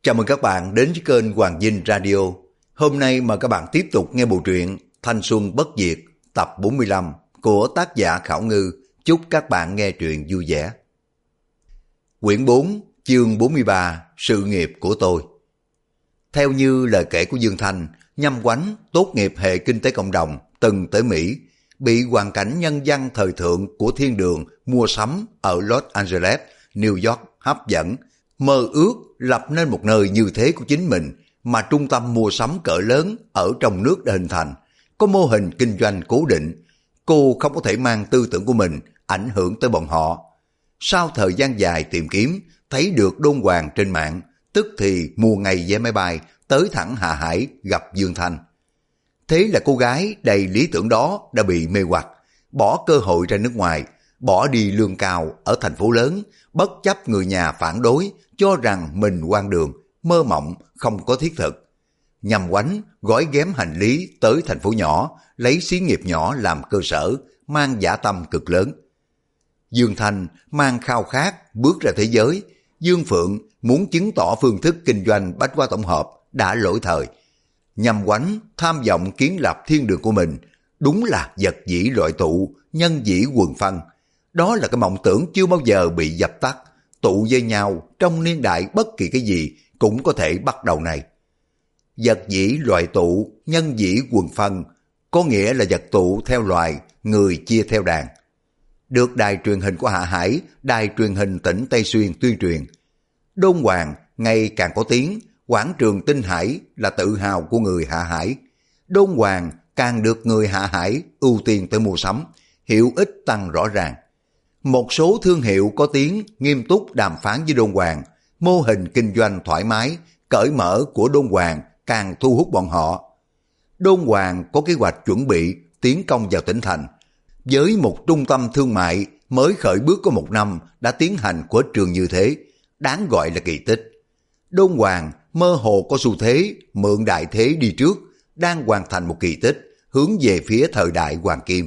Chào mừng các bạn đến với kênh Hoàng Dinh Radio. Hôm nay mời các bạn tiếp tục nghe bộ truyện Thanh Xuân Bất Diệt tập 45 của tác giả Khảo Ngư. Chúc các bạn nghe truyện vui vẻ. Quyển 4, chương 43, Sự nghiệp của tôi. Theo như lời kể của Dương Thanh, Nhâm Oánh tốt nghiệp hệ kinh tế cộng đồng, từng tới Mỹ, bị hoàn cảnh nhân văn thời thượng của thiên đường mua sắm ở Los Angeles, New York hấp dẫn, mơ ước lập nên một nơi như thế của chính mình, mà trung tâm mua sắm cỡ lớn ở trong nước đã hình thành, có mô hình kinh doanh cố định. Cô không có thể mang tư tưởng của mình ảnh hưởng tới bọn họ. Sau thời gian dài tìm kiếm, thấy được Đôn Hoàng trên mạng, tức thì mua ngay vé máy bay tới thẳng Hạ Hải gặp Dương Thanh. Thế là cô gái đầy lý tưởng đó đã bị mê hoặc, bỏ cơ hội ra nước ngoài, bỏ đi lương cao ở thành phố lớn, bất chấp người nhà phản đối, cho rằng mình hoang đường, mơ mộng, không có thiết thực. Nhâm Oánh gói ghém hành lý tới thành phố nhỏ, lấy xí nghiệp nhỏ làm cơ sở, mang dã tâm cực lớn. Dương Thanh mang khao khát bước ra thế giới. Dương Phượng muốn chứng tỏ phương thức kinh doanh bách hóa tổng hợp đã lỗi thời. Nhâm Oánh tham vọng kiến lập thiên đường của mình, đúng là vật dĩ loại tụ, nhân dĩ quần phân. Đó là cái mộng tưởng chưa bao giờ bị dập tắt, tụ với nhau trong niên đại bất kỳ cái gì cũng có thể bắt đầu này. Vật dĩ loại tụ, nhân dĩ quần phân, có nghĩa là vật tụ theo loài, người chia theo đàn. Được đài truyền hình của Hạ Hải, đài truyền hình tỉnh Tây Xuyên tuyên truyền. Đôn Hoàng ngày càng có tiếng, quảng trường Tinh Hải là tự hào của người Hạ Hải. Đôn Hoàng càng được người Hạ Hải ưu tiên tới mua sắm, hiệu ích tăng rõ ràng. Một số thương hiệu có tiếng nghiêm túc đàm phán với Đôn Hoàng, mô hình kinh doanh thoải mái, cởi mở của Đôn Hoàng càng thu hút bọn họ. Đôn Hoàng có kế hoạch chuẩn bị tiến công vào tỉnh thành. Với một trung tâm thương mại mới khởi bước có 1 năm đã tiến hành của trường như thế, đáng gọi là kỳ tích. Đôn Hoàng mơ hồ có xu thế mượn đại thế đi trước, đang hoàn thành một kỳ tích hướng về phía thời đại hoàng kim.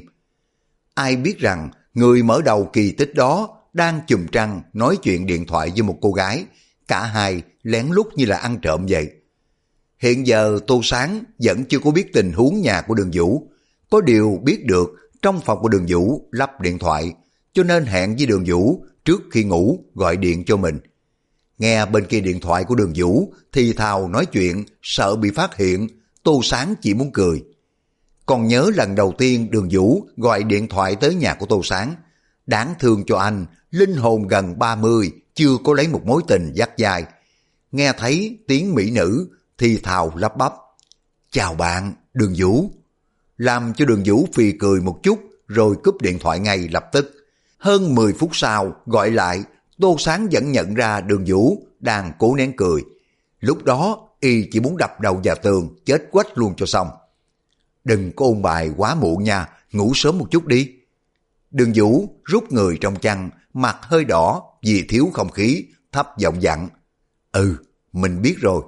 Ai biết rằng người mở đầu kỳ tích đó đang chùm trăng nói chuyện điện thoại với một cô gái, cả hai lén lút như là ăn trộm vậy. Hiện giờ Tô Sáng vẫn chưa có biết tình huống nhà của Đường Vũ, có điều biết được trong phòng của Đường Vũ lắp điện thoại, cho nên hẹn với Đường Vũ trước khi ngủ gọi điện cho mình. Nghe bên kia điện thoại của Đường Vũ thì thào nói chuyện, sợ bị phát hiện, Tô Sáng chỉ muốn cười. Còn nhớ lần đầu tiên Đường Vũ gọi điện thoại tới nhà của Tô Sáng, đáng thương cho anh, linh hồn gần 30, chưa có lấy một mối tình dắt dai. Nghe thấy tiếng mỹ nữ thì thào lắp bắp, chào bạn, Đường Vũ. Làm cho Đường Vũ phì cười một chút rồi cúp điện thoại ngay lập tức. Hơn 10 phút sau gọi lại, Tô Sáng vẫn nhận ra Đường Vũ đang cố nén cười. Lúc đó y chỉ muốn đập đầu vào tường chết quách luôn cho xong. Đừng có ôn bài quá muộn nha, ngủ sớm một chút đi. Đường Vũ rút người trong chăn, mặt hơi đỏ vì thiếu không khí, thấp giọng dặn. Ừ, mình biết rồi.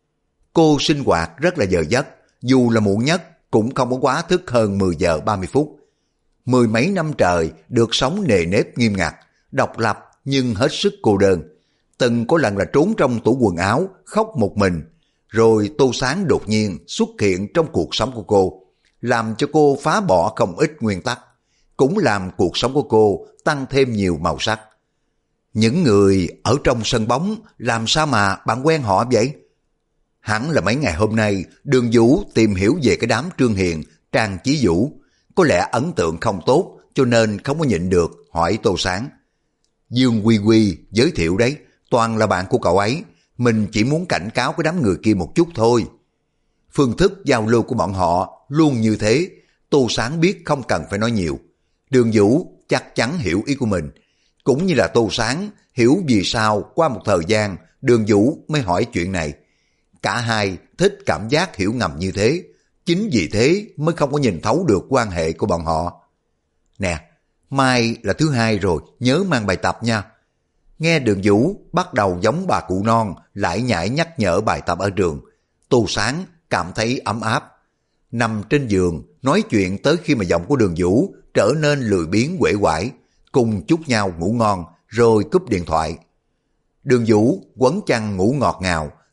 Cô sinh hoạt rất là giờ giấc, dù là muộn nhất cũng không có quá thức hơn 10 giờ 30 phút. 10 mấy năm trời được sống nề nếp nghiêm ngặt, độc lập nhưng hết sức cô đơn. Từng có lần là trốn trong tủ quần áo, khóc một mình. Rồi Tô Sáng đột nhiên xuất hiện trong cuộc sống của cô, làm cho cô phá bỏ không ít nguyên tắc, cũng làm cuộc sống của cô tăng thêm nhiều màu sắc. Những người ở trong sân bóng làm sao mà bạn quen họ vậy? Hẳn là mấy ngày hôm nay Đường Vũ tìm hiểu về cái đám Trương Hiền, Trang Chí Vũ, có lẽ ấn tượng không tốt cho nên không có nhịn được hỏi Tô Sáng. Dương Quy Quy giới thiệu đấy, toàn là bạn của cậu ấy, mình chỉ muốn cảnh cáo cái đám người kia một chút thôi. Phương thức giao lưu của bọn họ luôn như thế, Tô Sáng biết không cần phải nói nhiều. Đường Vũ chắc chắn hiểu ý của mình, cũng như là Tô Sáng hiểu vì sao qua một thời gian Đường Vũ mới hỏi chuyện này. Cả hai thích cảm giác hiểu ngầm như thế, chính vì thế mới không có nhìn thấu được quan hệ của bọn họ. Nè, mai là thứ Hai rồi, nhớ mang bài tập nha. Nghe Đường Vũ bắt đầu giống bà cụ non lải nhải nhắc nhở bài tập ở trường, Tô Sáng cảm thấy ấm áp. Nằm trên giường nói chuyện tới khi mà giọng của Đường Vũ trở nên lười biếng uể oải, cùng chúc nhau ngủ ngon rồi cúp điện thoại. Đường Vũ quấn chăn ngủ ngọt ngào,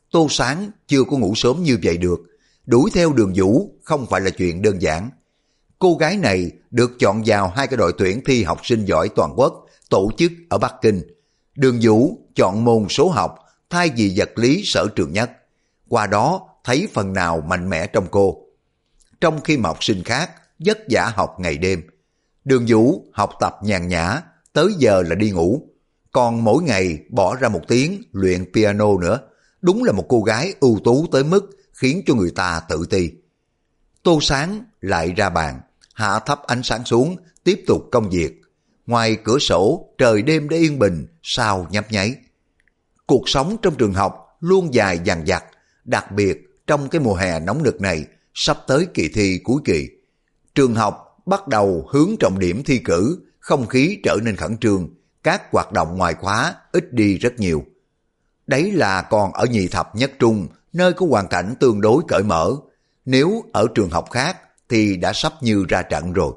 Tô Sáng chưa có ngủ sớm như vậy được. Đuổi theo Đường Vũ không phải là chuyện đơn giản. Cô gái này được chọn vào 2 cái đội tuyển thi học sinh giỏi toàn quốc tổ chức ở Bắc Kinh. Đường Vũ chọn môn số học thay vì vật lý sở trường nhất. Qua đó thấy phần nào mạnh mẽ trong cô. Trong khi mà học sinh khác vất vả học ngày đêm, Đường Vũ học tập nhàn nhã, tới giờ là đi ngủ. Còn mỗi ngày bỏ ra 1 tiếng luyện piano nữa. Đúng là một cô gái ưu tú tới mức khiến cho người ta tự ti. Tô Sáng lại ra bàn, hạ thấp ánh sáng xuống, tiếp tục công việc. Ngoài cửa sổ, trời đêm đã yên bình, sao nhấp nháy. Cuộc sống trong trường học luôn dài dằng dặc, đặc biệt trong cái mùa hè nóng nực này, sắp tới kỳ thi cuối kỳ. Trường học bắt đầu hướng trọng điểm thi cử, không khí trở nên khẩn trương, các hoạt động ngoài khóa ít đi rất nhiều. Đấy là còn ở nhị thập nhất trung, nơi có hoàn cảnh tương đối cởi mở. Nếu ở trường học khác thì đã sắp như ra trận rồi.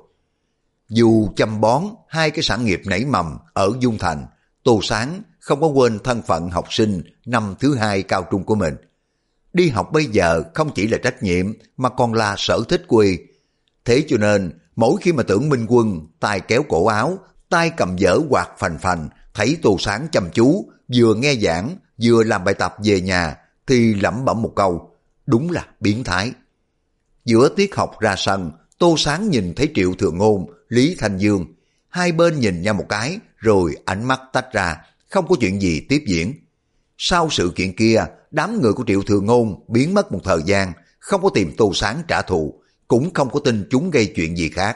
Dù chăm bón 2 cái sản nghiệp nảy mầm ở Dung Thành, Tô Sáng không có quên thân phận học sinh năm thứ 2 cao trung của mình. Đi học bây giờ không chỉ là trách nhiệm mà còn là sở thích của y. Thế cho nên mỗi khi mà Tưởng Minh Quân tay kéo cổ áo, tay cầm dở quạt phành phành, thấy Tô Sáng chăm chú, vừa nghe giảng vừa làm bài tập về nhà thì lẩm bẩm một câu, đúng là biến thái. Giữa tiết học ra sân, Tô Sáng nhìn thấy Triệu Thừa Ngôn, Lý Thanh Dương. Hai bên nhìn nhau một cái rồi ánh mắt tách ra, không có chuyện gì tiếp diễn. Sau sự kiện kia, đám người của Triệu Thừa Ngôn biến mất một thời gian, không có tìm Tô Sáng trả thù, cũng không có tin chúng gây chuyện gì khác.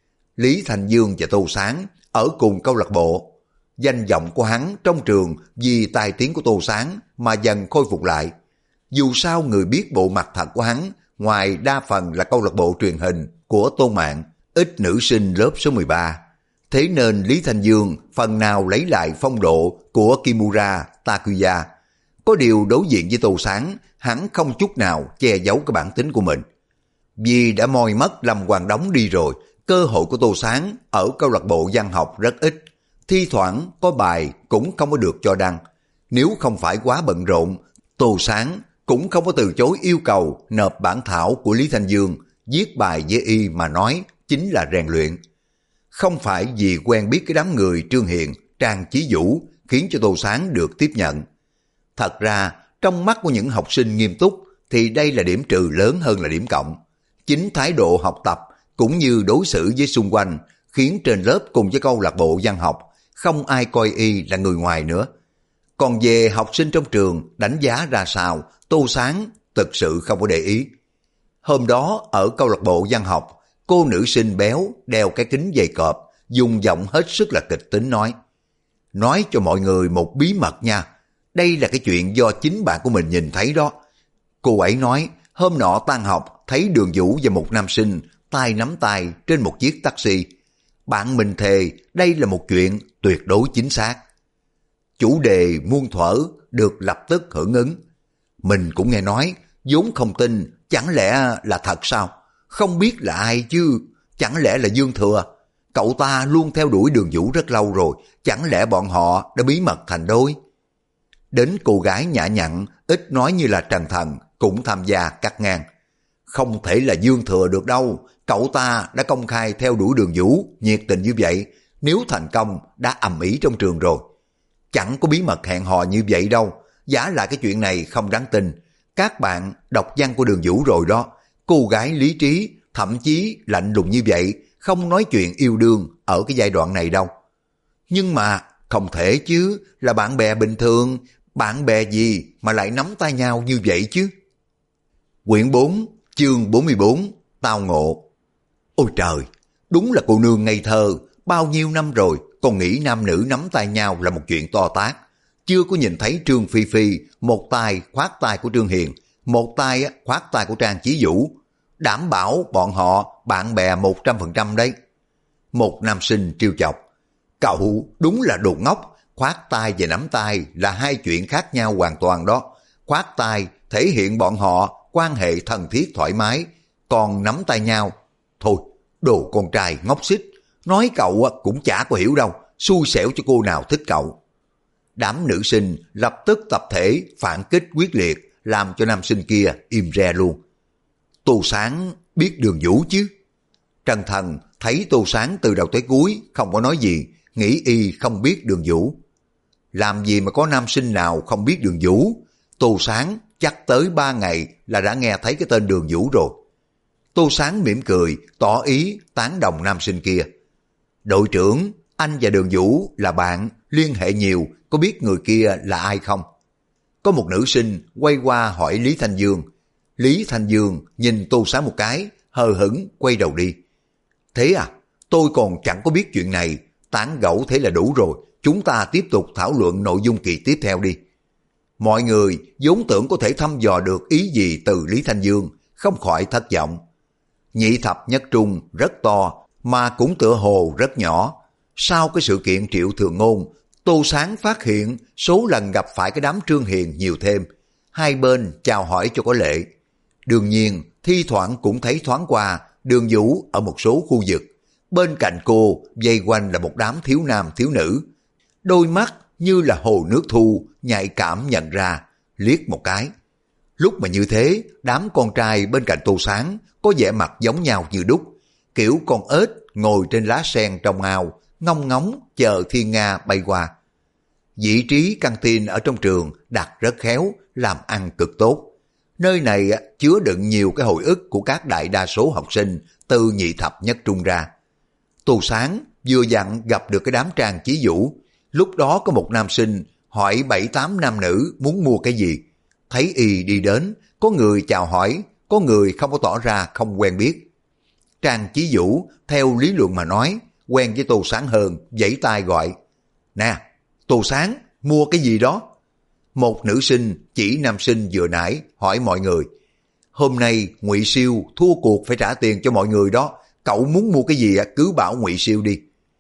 Lý Thanh Dương và Tô Sáng ở cùng câu lạc bộ. Danh vọng của hắn trong trường vì tài tiếng của Tô Sáng mà dần khôi phục lại. Dù sao người biết bộ mặt thật của hắn, ngoài đa phần là câu lạc bộ truyền hình của Tôn Mạn, ít nữ sinh lớp số 13. Thế nên Lý Thanh Dương phần nào lấy lại phong độ của Kimura Takuya. Có điều đối diện với Tô Sáng, hắn không chút nào che giấu cái bản tính của mình. Vì đã moi mất Lâm Hoàng Đống đi rồi, cơ hội của Tô Sáng ở câu lạc bộ văn học rất ít. Thi thoảng có bài cũng không có được cho đăng. Nếu không phải quá bận rộn, Tô Sáng cũng không có từ chối yêu cầu nộp bản thảo của Lý Thanh Dương, viết bài với y mà nói chính là rèn luyện. Không phải vì quen biết cái đám người Trương Hiền, Trang Chí Vũ khiến cho Tô Sáng được tiếp nhận. Thật ra, trong mắt của những học sinh nghiêm túc thì đây là điểm trừ lớn hơn là điểm cộng. Chính thái độ học tập cũng như đối xử với xung quanh khiến trên lớp cùng với câu lạc bộ văn học không ai coi y là người ngoài nữa. Còn về học sinh trong trường đánh giá ra sao, Tô Sáng thực sự không có để ý. Hôm đó ở câu lạc bộ văn học, cô nữ sinh béo đeo cái kính dày cọp, dùng giọng hết sức là kịch tính nói cho mọi người một bí mật nha. Đây là cái chuyện do chính bạn của mình nhìn thấy đó. Cô ấy nói hôm nọ tan học thấy Đường Vũ và một nam sinh tay nắm tay trên một chiếc taxi. Bạn mình thề đây là một chuyện tuyệt đối chính xác. Chủ đề muôn thuở được lập tức hưởng ứng. Mình cũng nghe nói, vốn không tin, chẳng lẽ là thật sao? Không biết là ai chứ, chẳng lẽ là Dương Thừa? Cậu ta luôn theo đuổi Đường Vũ rất lâu rồi, chẳng lẽ bọn họ đã bí mật thành đôi? Đến cô gái nhã nhặn, ít nói như là Trần Thần, cũng tham gia cắt ngang. Không thể là Dương Thừa được đâu, cậu ta đã công khai theo đuổi Đường Vũ, nhiệt tình như vậy, nếu thành công đã ầm ĩ trong trường rồi. Chẳng có bí mật hẹn hò như vậy đâu, giả lại cái chuyện này không đáng tin. Các bạn đọc văn của Đường Vũ rồi đó, cô gái lý trí, thậm chí lạnh lùng như vậy, không nói chuyện yêu đương ở cái giai đoạn này đâu. Nhưng mà không thể chứ, là bạn bè bình thường, bạn bè gì mà lại nắm tay nhau như vậy chứ? Quyển 4, chương 44, tao ngộ. Ôi trời, đúng là cô nương ngây thơ, bao nhiêu năm rồi còn nghĩ nam nữ nắm tay nhau là một chuyện to tát. Chưa có nhìn thấy Trương Phi Phi, một tay khoát tay của Trương Hiền, một tay khoát tay của Trang Chí Vũ. Đảm bảo bọn họ bạn bè 100% đấy. Một nam sinh trêu chọc. Cậu đúng là đồ ngốc, khoát tay và nắm tay là hai chuyện khác nhau hoàn toàn đó. Khoát tay thể hiện bọn họ quan hệ thân thiết thoải mái, còn nắm tay nhau. Thôi, đồ con trai ngốc xích, nói cậu cũng chả có hiểu đâu, xui xẻo cho cô nào thích cậu. Đám nữ sinh lập tức tập thể phản kích quyết liệt, làm cho nam sinh kia im re luôn. Tô Sáng biết Đường Vũ chứ? Trần Thần thấy Tô Sáng từ đầu tới cuối không có nói gì, nghĩ y không biết Đường Vũ. Làm gì mà có nam sinh nào không biết Đường Vũ? Tô Sáng chắc tới 3 ngày là đã nghe thấy cái tên Đường Vũ rồi. Tô Sáng mỉm cười, tỏ ý tán đồng nam sinh kia. Đội trưởng, anh và Đường Vũ là bạn, liên hệ nhiều, có biết người kia là ai không? Có một nữ sinh quay qua hỏi Lý Thanh Dương. Lý Thanh Dương nhìn Tô Sáng một cái, hờ hững quay đầu đi. Thế à, tôi còn chẳng có biết chuyện này, tán gẫu thế là đủ rồi, chúng ta tiếp tục thảo luận nội dung kỳ tiếp theo đi. Mọi người vốn tưởng có thể thăm dò được ý gì từ Lý Thanh Dương, không khỏi thất vọng. Nhị thập nhất trung rất to, mà cũng tựa hồ rất nhỏ. Sau cái sự kiện Triệu Thường Ngôn, Tô Sáng phát hiện số lần gặp phải cái đám Trương Hiền nhiều thêm. Hai bên chào hỏi cho có lệ. Đương nhiên, thi thoảng cũng thấy thoáng qua Đường Vũ ở một số khu vực. Bên cạnh cô vây quanh là một đám thiếu nam thiếu nữ. Đôi mắt như là hồ nước thu, nhạy cảm nhận ra, liếc một cái. Lúc mà như thế, đám con trai bên cạnh Tô Sáng có vẻ mặt giống nhau như đúc, kiểu con ếch ngồi trên lá sen trong ao, ngông ngóng chờ thiên nga bay qua. Vị trí căng tin ở trong trường đặt rất khéo, làm ăn cực tốt. Nơi này chứa đựng nhiều cái hồi ức của các đại đa số học sinh từ nhị thập nhất trung ra. Tô Sáng vừa dặn gặp được cái đám Trang Chí Vũ. Lúc đó có một nam sinh hỏi 7-8 nam nữ muốn mua cái gì. Thấy y đi đến, có người chào hỏi, có người không có tỏ ra không quen biết. Trang Chí Vũ theo lý luận mà nói, quen với Tô Sáng hơn, vẫy tay gọi. Nè, Tô Sáng, mua cái gì đó? Một nữ sinh chỉ nam sinh vừa nãy hỏi mọi người. Hôm nay Ngụy Siêu thua cuộc phải trả tiền cho mọi người đó, cậu muốn mua cái gì cứ bảo Ngụy Siêu đi.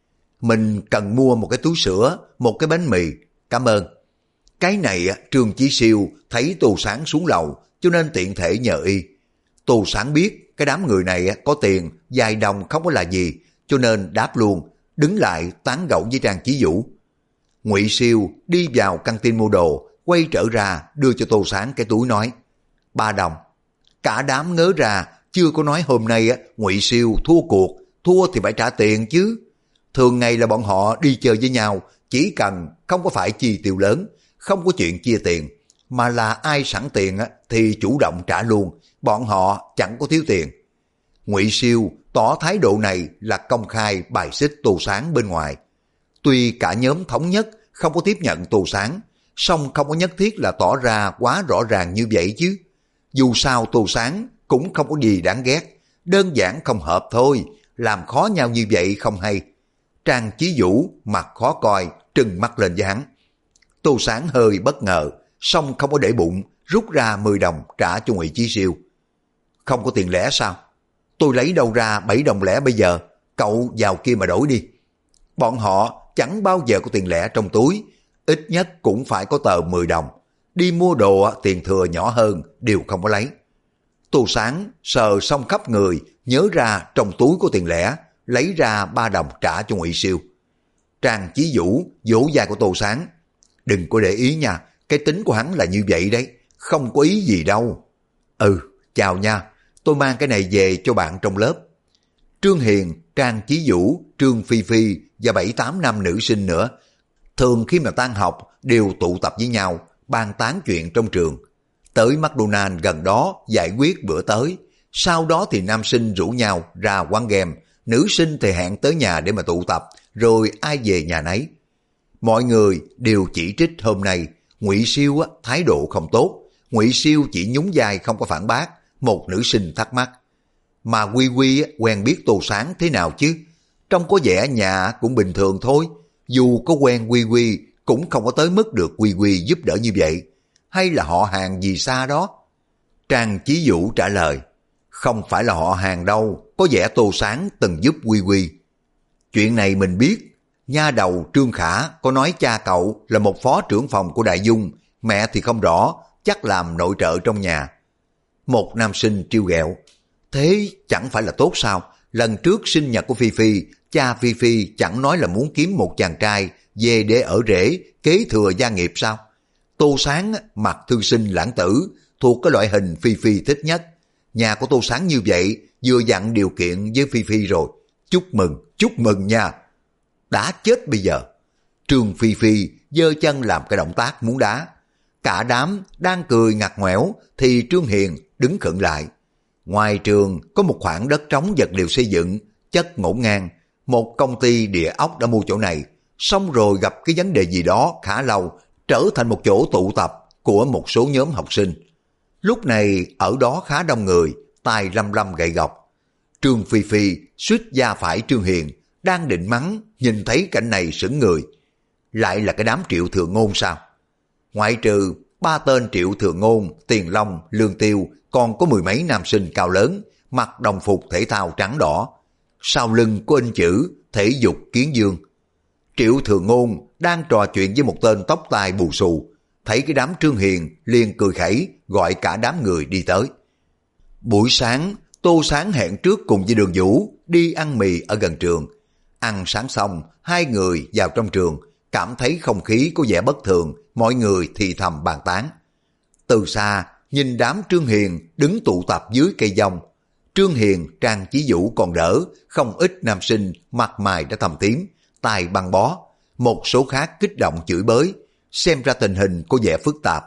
Mình cần mua một cái túi sữa, một cái bánh mì, cảm ơn. Cái này Trương Chí Siêu thấy Tô Sáng xuống lầu cho nên tiện thể nhờ y. Tô Sáng biết cái đám người này có tiền, vài đồng không có là gì, cho nên đáp luôn, đứng lại tán gẫu với Trang Chí Vũ. Ngụy Siêu đi vào căng tin mua đồ, quay trở ra đưa cho Tô Sáng cái túi nói 3 đồng. Cả đám ngớ ra, chưa có nói hôm nay Ngụy Siêu thua cuộc, thua thì phải trả tiền chứ. Thường ngày là bọn họ đi chơi với nhau, chỉ cần không có phải chi tiêu lớn, không có chuyện chia tiền, mà là ai sẵn tiền thì chủ động trả luôn, bọn họ chẳng có thiếu tiền. Ngụy Siêu tỏ thái độ này là công khai bài xích Tô Sáng bên ngoài. Tuy cả nhóm thống nhất không có tiếp nhận Tô Sáng, song không có nhất thiết là tỏ ra quá rõ ràng như vậy chứ. Dù sao Tô Sáng cũng không có gì đáng ghét, đơn giản không hợp thôi, làm khó nhau như vậy không hay. Trang Chí Vũ mặt khó coi, trừng mắt lên với hắn. Tô Sáng hơi bất ngờ, song không có để bụng, rút ra 10 đồng trả cho Ngụy Chí Siêu. Không có tiền lẻ sao? Tôi lấy đâu ra 7 đồng lẻ bây giờ, cậu vào kia mà đổi đi. Bọn họ chẳng bao giờ có tiền lẻ trong túi, ít nhất cũng phải có tờ 10 đồng. Đi mua đồ tiền thừa nhỏ hơn đều không có lấy. Tô Sáng sờ xong khắp người, nhớ ra trong túi có tiền lẻ, lấy ra 3 đồng trả cho Ngụy Siêu. Trang Chí Vũ vỗ vai của Tô Sáng. Đừng có để ý nha, cái tính của hắn là như vậy đấy, không có ý gì đâu. Ừ, chào nha, tôi mang cái này về cho bạn trong lớp. Trương Hiền, Trang Chí Vũ, Trương Phi Phi và 7-8 nam nữ sinh nữa, thường khi mà tan học đều tụ tập với nhau, bàn tán chuyện trong trường. Tới McDonald's gần đó giải quyết bữa tới, sau đó thì nam sinh rủ nhau ra quán game, nữ sinh thì hẹn tới nhà để mà tụ tập, rồi ai về nhà nấy. Mọi người đều chỉ trích hôm nay Ngụy Siêu thái độ không tốt. Ngụy Siêu chỉ nhún vai không có phản bác. Một nữ sinh thắc mắc, mà Quy Quy quen biết Tô Sáng thế nào chứ? Trông có vẻ nhà cũng bình thường thôi, dù có quen Quy Quy cũng không có tới mức được Quy Quy giúp đỡ như vậy, hay là họ hàng gì xa đó? Trang Chí Vũ trả lời, không phải là họ hàng đâu, có vẻ Tô Sáng từng giúp Quy Quy. Chuyện này mình biết, nha đầu Trương Khả có nói cha cậu là một phó trưởng phòng của Đại Dung, mẹ thì không rõ, chắc làm nội trợ trong nhà. Một nam sinh trêu ghẹo, thế chẳng phải là tốt sao? Lần trước sinh nhật của Phi Phi, cha Phi Phi chẳng nói là muốn kiếm một chàng trai về để ở rể, kế thừa gia nghiệp sao? Tô Sáng mặt thư sinh lãng tử, thuộc cái loại hình Phi Phi thích nhất. Nhà của Tô Sáng như vậy, vừa dặn điều kiện với Phi Phi rồi. Chúc mừng nha. Đã chết bây giờ. Trương Phi Phi giơ chân làm cái động tác muốn đá. Cả đám đang cười ngặt nghẽo thì Trương Hiền đứng khựng lại. Ngoài trường có một khoảng đất trống vật liệu xây dựng, chất ngổn ngang. Một công ty địa ốc đã mua chỗ này, xong rồi gặp cái vấn đề gì đó khá lâu, trở thành một chỗ tụ tập của một số nhóm học sinh. Lúc này ở đó khá đông người, tay lăm lăm gậy gộc. Trương Phi Phi suýt da phải Trương Hiền, đang định mắng, nhìn thấy cảnh này sững người. Lại là cái đám Triệu Thừa Ngôn sao? Ngoại trừ 3 tên Triệu Thừa Ngôn, Tiền Long, Lương Tiêu, còn có 10 mấy nam sinh cao lớn, mặc đồng phục thể thao trắng đỏ. Sau lưng có in chữ Thể dục Kiến Dương. Triệu Thừa Ngôn đang trò chuyện với một tên tóc tai bù xù, thấy cái đám Trương Hiền liền cười khẩy gọi cả đám người đi tới. Buổi sáng, Tô Sáng hẹn trước cùng với Đường Vũ đi ăn mì ở gần trường. Ăn sáng xong, hai người vào trong trường, cảm thấy không khí có vẻ bất thường, mọi người thì thầm bàn tán. Từ xa, nhìn đám Trương Hiền đứng tụ tập dưới cây dông. Trương Hiền, Trang Chí Vũ còn đỡ, không ít nam sinh mặt mày đã thầm tím, tai băng bó. Một số khác kích động chửi bới, xem ra tình hình có vẻ phức tạp.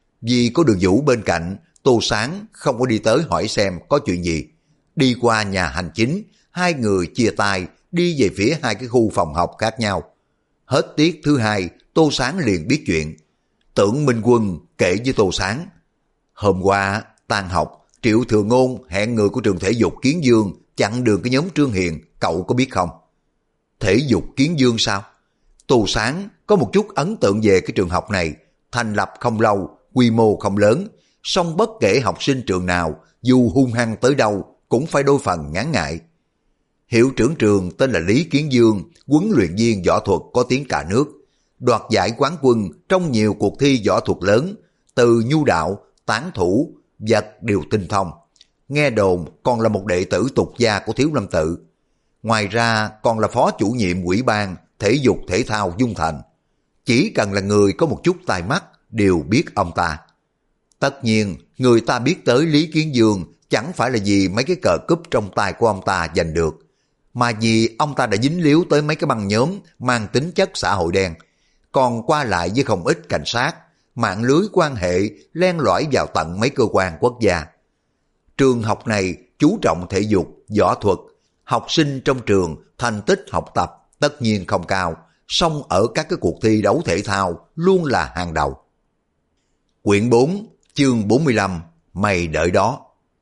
Vì có Đường Vũ bên cạnh, Tô Sáng không có đi tới hỏi xem có chuyện gì. Đi qua nhà hành chính, hai người chia tay đi về phía hai cái khu phòng học khác nhau. Hết tiết thứ hai, Tô Sáng liền biết chuyện. Tưởng Minh Quân kể với Tô Sáng. Hôm qua, tan học, Triệu Thừa Ngôn hẹn người của trường thể dục Kiến Dương chặn đường cái nhóm Trương Hiền, cậu có biết không? Thể dục Kiến Dương sao? Tô Sáng có một chút ấn tượng về cái trường học này, thành lập không lâu, quy mô không lớn, song bất kể học sinh trường nào, dù hung hăng tới đâu, cũng phải đôi phần ngán ngại. Hiệu trưởng trường tên là Lý Kiến Dương, huấn luyện viên võ thuật có tiếng cả nước, đoạt giải quán quân trong nhiều cuộc thi võ thuật lớn, từ nhu đạo, tán thủ, vật đều tinh thông. Nghe đồn còn là một đệ tử tục gia của Thiếu Lâm Tự. Ngoài ra còn là phó chủ nhiệm ủy ban thể dục thể thao Dung Thành. Chỉ cần là người có một chút tai mắt đều biết ông ta. Tất nhiên, người ta biết tới Lý Kiến Dương chẳng phải là vì mấy cái cờ cúp trong tay của ông ta giành được, mà vì ông ta đã dính líu tới mấy cái băng nhóm mang tính chất xã hội đen, còn qua lại với không ít cảnh sát, mạng lưới quan hệ len lỏi vào tận mấy cơ quan quốc gia. Trường học này chú trọng thể dục, võ thuật, học sinh trong trường thành tích học tập tất nhiên không cao, song ở các cái cuộc thi đấu thể thao luôn là hàng đầu. Quyển 4, chương 45, mày đợi đó.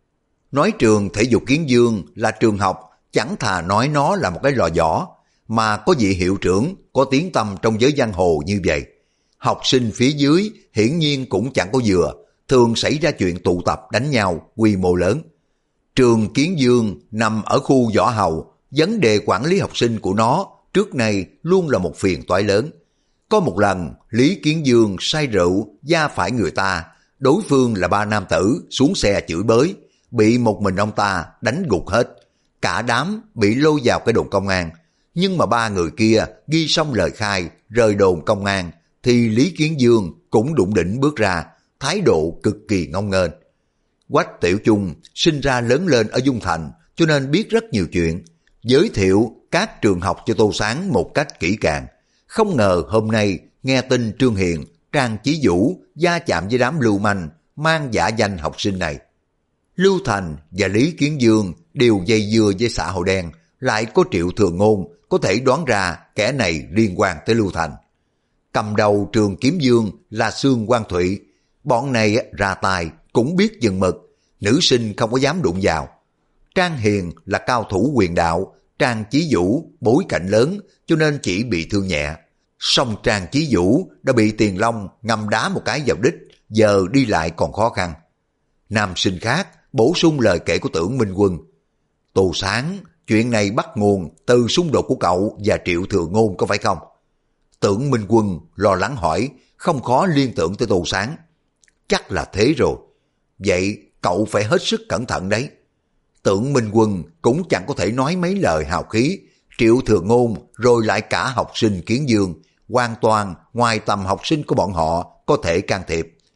Nói trường thể dục Kiến Dương là trường học, chẳng thà nói nó là một cái lò võ, mà có vị hiệu trưởng có tiếng tăm trong giới giang hồ như vậy. Học sinh phía dưới hiển nhiên cũng chẳng có vừa, thường xảy ra chuyện tụ tập đánh nhau quy mô lớn. Trường Kiến Dương nằm ở khu võ hầu, vấn đề quản lý học sinh của nó trước nay luôn là một phiền toái lớn. Có một lần, Lý Kiến Dương say rượu, va phải người ta, đối phương là 3 nam tử xuống xe chửi bới, bị một mình ông ta đánh gục hết. Cả đám bị lôi vào cái đồn công an, nhưng mà 3 người kia ghi xong lời khai rời đồn công an, thì Lý Kiến Dương cũng đụng đỉnh bước ra, thái độ cực kỳ ngông nghênh. Quách Tiểu Chung sinh ra lớn lên ở Dung Thành, cho nên biết rất nhiều chuyện, giới thiệu các trường học cho Tô Sáng một cách kỹ càng. Không ngờ hôm nay nghe tin Trương Hiền, Trang Chí Vũ va chạm với đám lưu manh mang giả danh học sinh này. Lưu Thành và Lý Kiến Dương đều dây dưa với xã hội đen, lại có Triệu Thừa Ngôn có thể đoán ra kẻ này liên quan tới Lưu Thành. Cầm đầu trường Kiếm Dương là Sương Quang Thụy, bọn này ra tài cũng biết chừng mực, nữ sinh không có dám đụng vào. Trang Hiền là cao thủ quyền đạo, Trang Chí Vũ bối cảnh lớn cho nên chỉ bị thương nhẹ. Song Trang Chí Vũ đã bị Tiền Long ngầm đá một cái vào đích, giờ đi lại còn khó khăn. Nam sinh khác bổ sung lời kể của Tưởng Minh Quân. Tô Sáng, chuyện này bắt nguồn từ xung đột của cậu và Triệu Thừa Ngôn có phải không? Tưởng Minh Quân lo lắng hỏi, không khó liên tưởng tới Tô Sáng. Chắc là thế rồi. Vậy cậu phải hết sức cẩn thận đấy. Tưởng Minh Quân cũng chẳng có thể nói mấy lời hào khí. Triệu Thừa Ngôn rồi lại cả học sinh Kiến Dương, hoàn toàn ngoài tầm học sinh của bọn họ có thể can thiệp.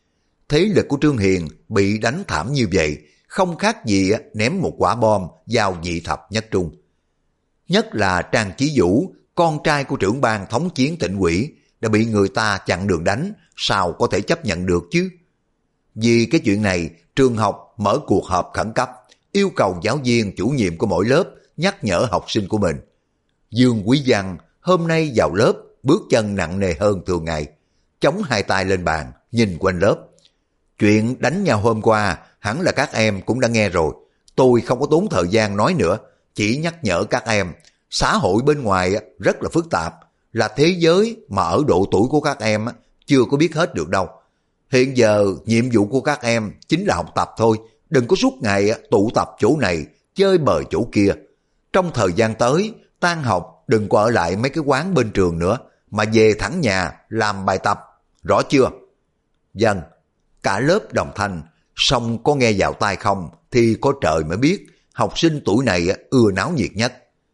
thế lực của Trương Hiền bị đánh thảm như vậy, không khác gì ném một quả bom vào nhị thập nhất trung. Nhất là Trang Chí Vũ, con trai của trưởng ban thống chiến tỉnh ủy, đã bị người ta chặn đường đánh, sao có thể chấp nhận được chứ? Vì cái chuyện này, trường học mở cuộc họp khẩn cấp, yêu cầu giáo viên chủ nhiệm của mỗi lớp nhắc nhở học sinh của mình. Dương Quý Văn hôm nay vào lớp, bước chân nặng nề hơn thường ngày, chống hai tay lên bàn, nhìn quanh lớp. Chuyện đánh nhau hôm qua, hẳn là các em cũng đã nghe rồi. Tôi không có tốn thời gian nói nữa, chỉ nhắc nhở các em, xã hội bên ngoài rất là phức tạp, là thế giới mà ở độ tuổi của các em chưa có biết hết được đâu. Hiện giờ nhiệm vụ của các em chính là học tập thôi, đừng có suốt ngày tụ tập chỗ này, chơi bời chỗ kia. Trong thời gian tới, tan học đừng có ở lại mấy cái quán bên trường nữa, mà về thẳng nhà làm bài tập, rõ chưa? Vâng, cả lớp đồng thanh, song có nghe vào tai không thì có trời mới biết, học sinh tuổi này ưa náo nhiệt nhất.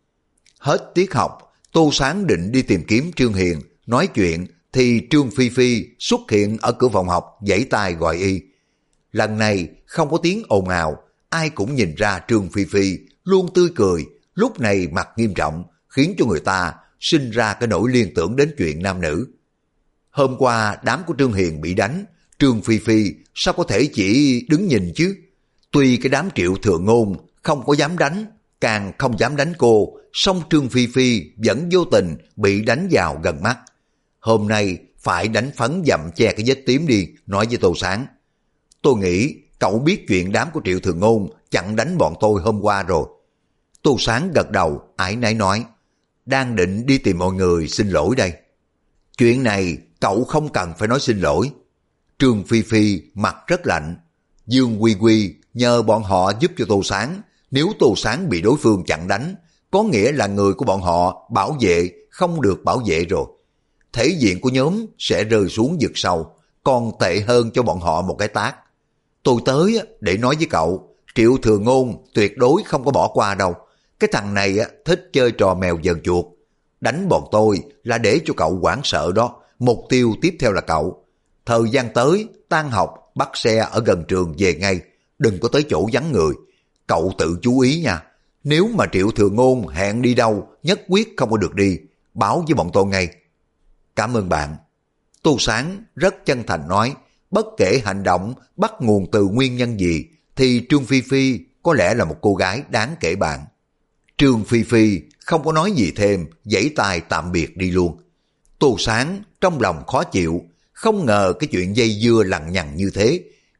Hết tiết học, Tô Sáng định đi tìm kiếm Trương Hiền, nói chuyện thì Trương Phi Phi xuất hiện ở cửa phòng học giãy tay gọi y. Lần này không có tiếng ồn ào, ai cũng nhìn ra Trương Phi Phi luôn tươi cười, lúc này mặt nghiêm trọng, khiến cho người ta sinh ra cái nỗi liên tưởng đến chuyện nam nữ. Hôm qua đám của Trương Hiền bị đánh, Trương Phi Phi sao có thể chỉ đứng nhìn chứ? Tuy cái đám Triệu Thừa Ngôn không có dám đánh, càng không dám đánh cô, song Trương Phi Phi vẫn vô tình bị đánh vào gần mắt. Hôm nay phải đánh phấn dặm che cái vết tím đi, nói với Tô Sáng. Tôi nghĩ cậu biết chuyện đám của Triệu Thừa Ngôn chặn đánh bọn tôi hôm qua rồi. Tô Sáng gật đầu, ái náy nói, đang định đi tìm mọi người xin lỗi đây. Chuyện này cậu không cần phải nói xin lỗi. Trương Phi Phi mặt rất lạnh. Dương Quy Quy nhờ bọn họ giúp cho Tô Sáng, nếu Tô Sáng bị đối phương chặn đánh, có nghĩa là người của bọn họ bảo vệ không được bảo vệ rồi. Thể diện của nhóm sẽ rơi xuống vực sâu, còn tệ hơn cho bọn họ một cái tát. Tôi tới để nói với cậu, Triệu Thừa Ngôn tuyệt đối không có bỏ qua đâu. Cái thằng này thích chơi trò mèo dờn chuột. Đánh bọn tôi là để cho cậu hoảng sợ đó, mục tiêu tiếp theo là cậu. Thời gian tới, tan học, bắt xe ở gần trường về ngay, đừng có tới chỗ vắng người. Cậu tự chú ý nha, nếu mà Triệu Thừa Ngôn hẹn đi đâu, nhất quyết không có được đi, báo với bọn tôi ngay. Cảm ơn bạn. Tô Sáng rất chân thành nói, bất kể hành động bắt nguồn từ nguyên nhân gì, thì Trương Phi Phi có lẽ là một cô gái đáng kể bạn. Trương Phi Phi không có nói gì thêm, giãy tay tạm biệt đi luôn. Tô Sáng trong lòng khó chịu, không ngờ cái chuyện dây dưa lằng nhằng như thế.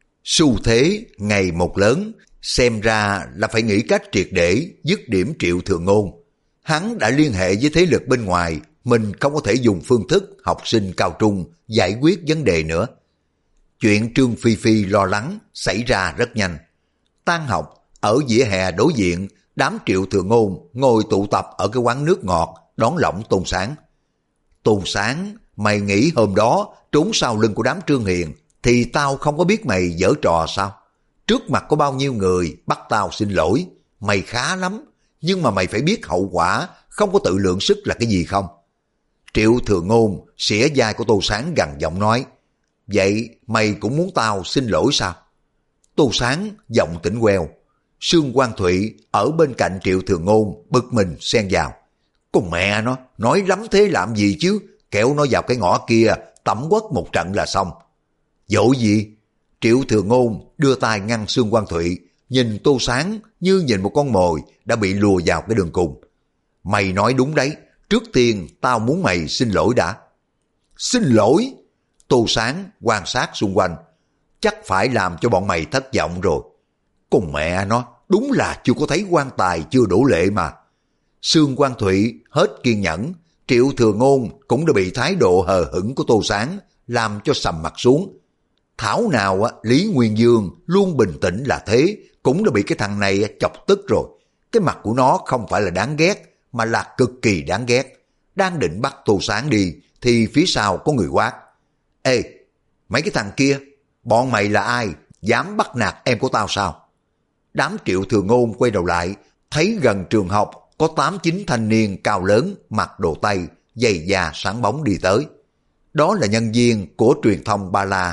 Xu thế ngày một lớn, xem ra là phải nghĩ cách triệt để dứt điểm Triệu Thừa Ngôn. Hắn đã liên hệ với thế lực bên ngoài, mình không có thể dùng phương thức học sinh cao trung giải quyết vấn đề nữa. Chuyện Trương Phi Phi lo lắng xảy ra rất nhanh. Tan học, ở vỉa hè đối diện, đám Triệu Thừa Ngôn ngồi tụ tập ở cái quán nước ngọt đón lỏng Tôn Sáng. Tôn Sáng, mày nghĩ hôm đó trốn sau lưng của đám Trương Hiền thì tao không có biết mày giở trò sao? Trước mặt có bao nhiêu người bắt tao xin lỗi, mày khá lắm, nhưng mà mày phải biết hậu quả không có tự lượng sức là cái gì không? Triệu Thừa Ngôn xỉa vai của Tô Sáng gằn giọng nói, vậy mày cũng muốn tao xin lỗi sao? Tô Sáng giọng tỉnh queo. Sương Quang Thụy ở bên cạnh Triệu Thừa Ngôn bực mình xen vào. Con mẹ nó, nói lắm thế làm gì chứ, kéo nó vào cái ngõ kia, tẩm quất một trận là xong. Dội gì? Triệu Thừa Ngôn đưa tay ngăn Sương Quang Thụy, nhìn Tô Sáng như nhìn một con mồi đã bị lùa vào cái đường cùng. Mày nói đúng đấy, trước tiên tao muốn mày xin lỗi đã. Xin lỗi? Tô Sáng quan sát xung quanh, chắc phải làm cho bọn mày thất vọng rồi. Con mẹ nó, đúng là chưa có thấy quan tài chưa đổ lệ mà. Sương Quang Thụy hết kiên nhẫn, Triệu Thừa Ngôn cũng đã bị thái độ hờ hững của Tô Sáng làm cho sầm mặt xuống. Thảo nào Lý Nguyên Dương luôn bình tĩnh là thế, cũng đã bị cái thằng này chọc tức rồi. Cái mặt của nó không phải là đáng ghét, mà là cực kỳ đáng ghét. Đang định bắt Tô Sáng đi, thì phía sau có người quát. Ê, mấy cái thằng kia, bọn mày là ai, dám bắt nạt em của tao sao? Đám Triệu Thừa Ngôn quay đầu lại, thấy gần trường học có 8-9 thanh niên cao lớn, mặc đồ Tây, giày da sáng bóng đi tới. Đó là nhân viên của truyền thông Ba La,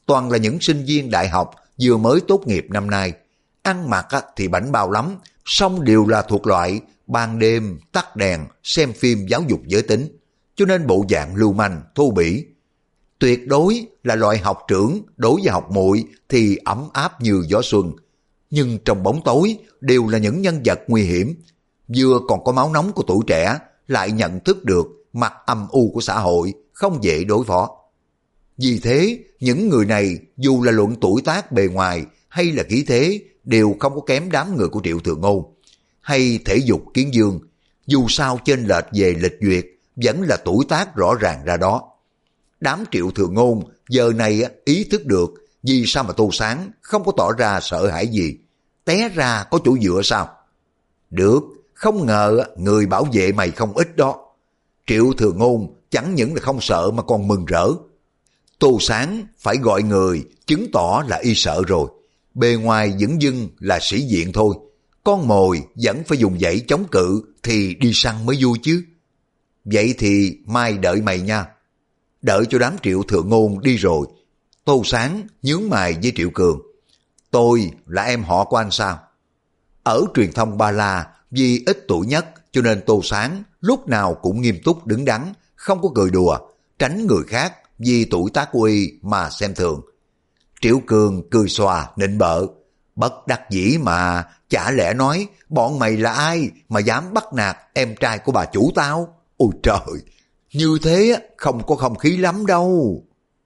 toàn là những sinh viên đại học vừa mới tốt nghiệp năm nay. Ăn mặc thì bảnh bao lắm, song đều là thuộc loại ban đêm tắt đèn xem phim giáo dục giới tính, cho nên bộ dạng lưu manh, thô bỉ. Tuyệt đối là loại học trưởng đối với học muội thì ấm áp như gió xuân, nhưng trong bóng tối đều là những nhân vật nguy hiểm, vừa còn có máu nóng của tuổi trẻ, lại nhận thức được mặt âm u của xã hội, không dễ đối phó. Vì thế, những người này dù là luận tuổi tác bề ngoài hay là khí thế đều không có kém đám người của Triệu Thừa Ngôn hay thể dục Kiến Dương, dù sao chênh lệch về lịch duyệt vẫn là tuổi tác rõ ràng ra đó. Đám Triệu Thừa Ngôn giờ này ý thức được vì sao mà Tô Sáng không có tỏ ra sợ hãi gì, té ra có chỗ dựa sao. Được, không ngờ người bảo vệ mày không ít đó. Triệu Thừa Ngôn chẳng những là không sợ mà còn mừng rỡ. Tô Sáng phải gọi người chứng tỏ là y sợ rồi, bề ngoài dửng dưng là sĩ diện thôi, con mồi vẫn phải dùng dãy chống cự thì đi săn mới vui chứ. Vậy thì mai đợi mày nha. Đợi cho đám Triệu Thừa Ngôn đi rồi, Tô Sáng nhướng mày với Triệu Cường. Tôi là em họ của anh sao? Ở truyền thông Ba La, vì ít tuổi nhất cho nên Tô Sáng lúc nào cũng nghiêm túc đứng đắn, không có cười đùa, tránh người khác vì tuổi tác của y mà xem thường. Triệu Cường cười xòa nịnh bợ. Bất đắc dĩ mà, chả lẽ nói bọn mày là ai mà dám bắt nạt em trai của bà chủ tao? Ôi trời, như thế không có không khí lắm đâu.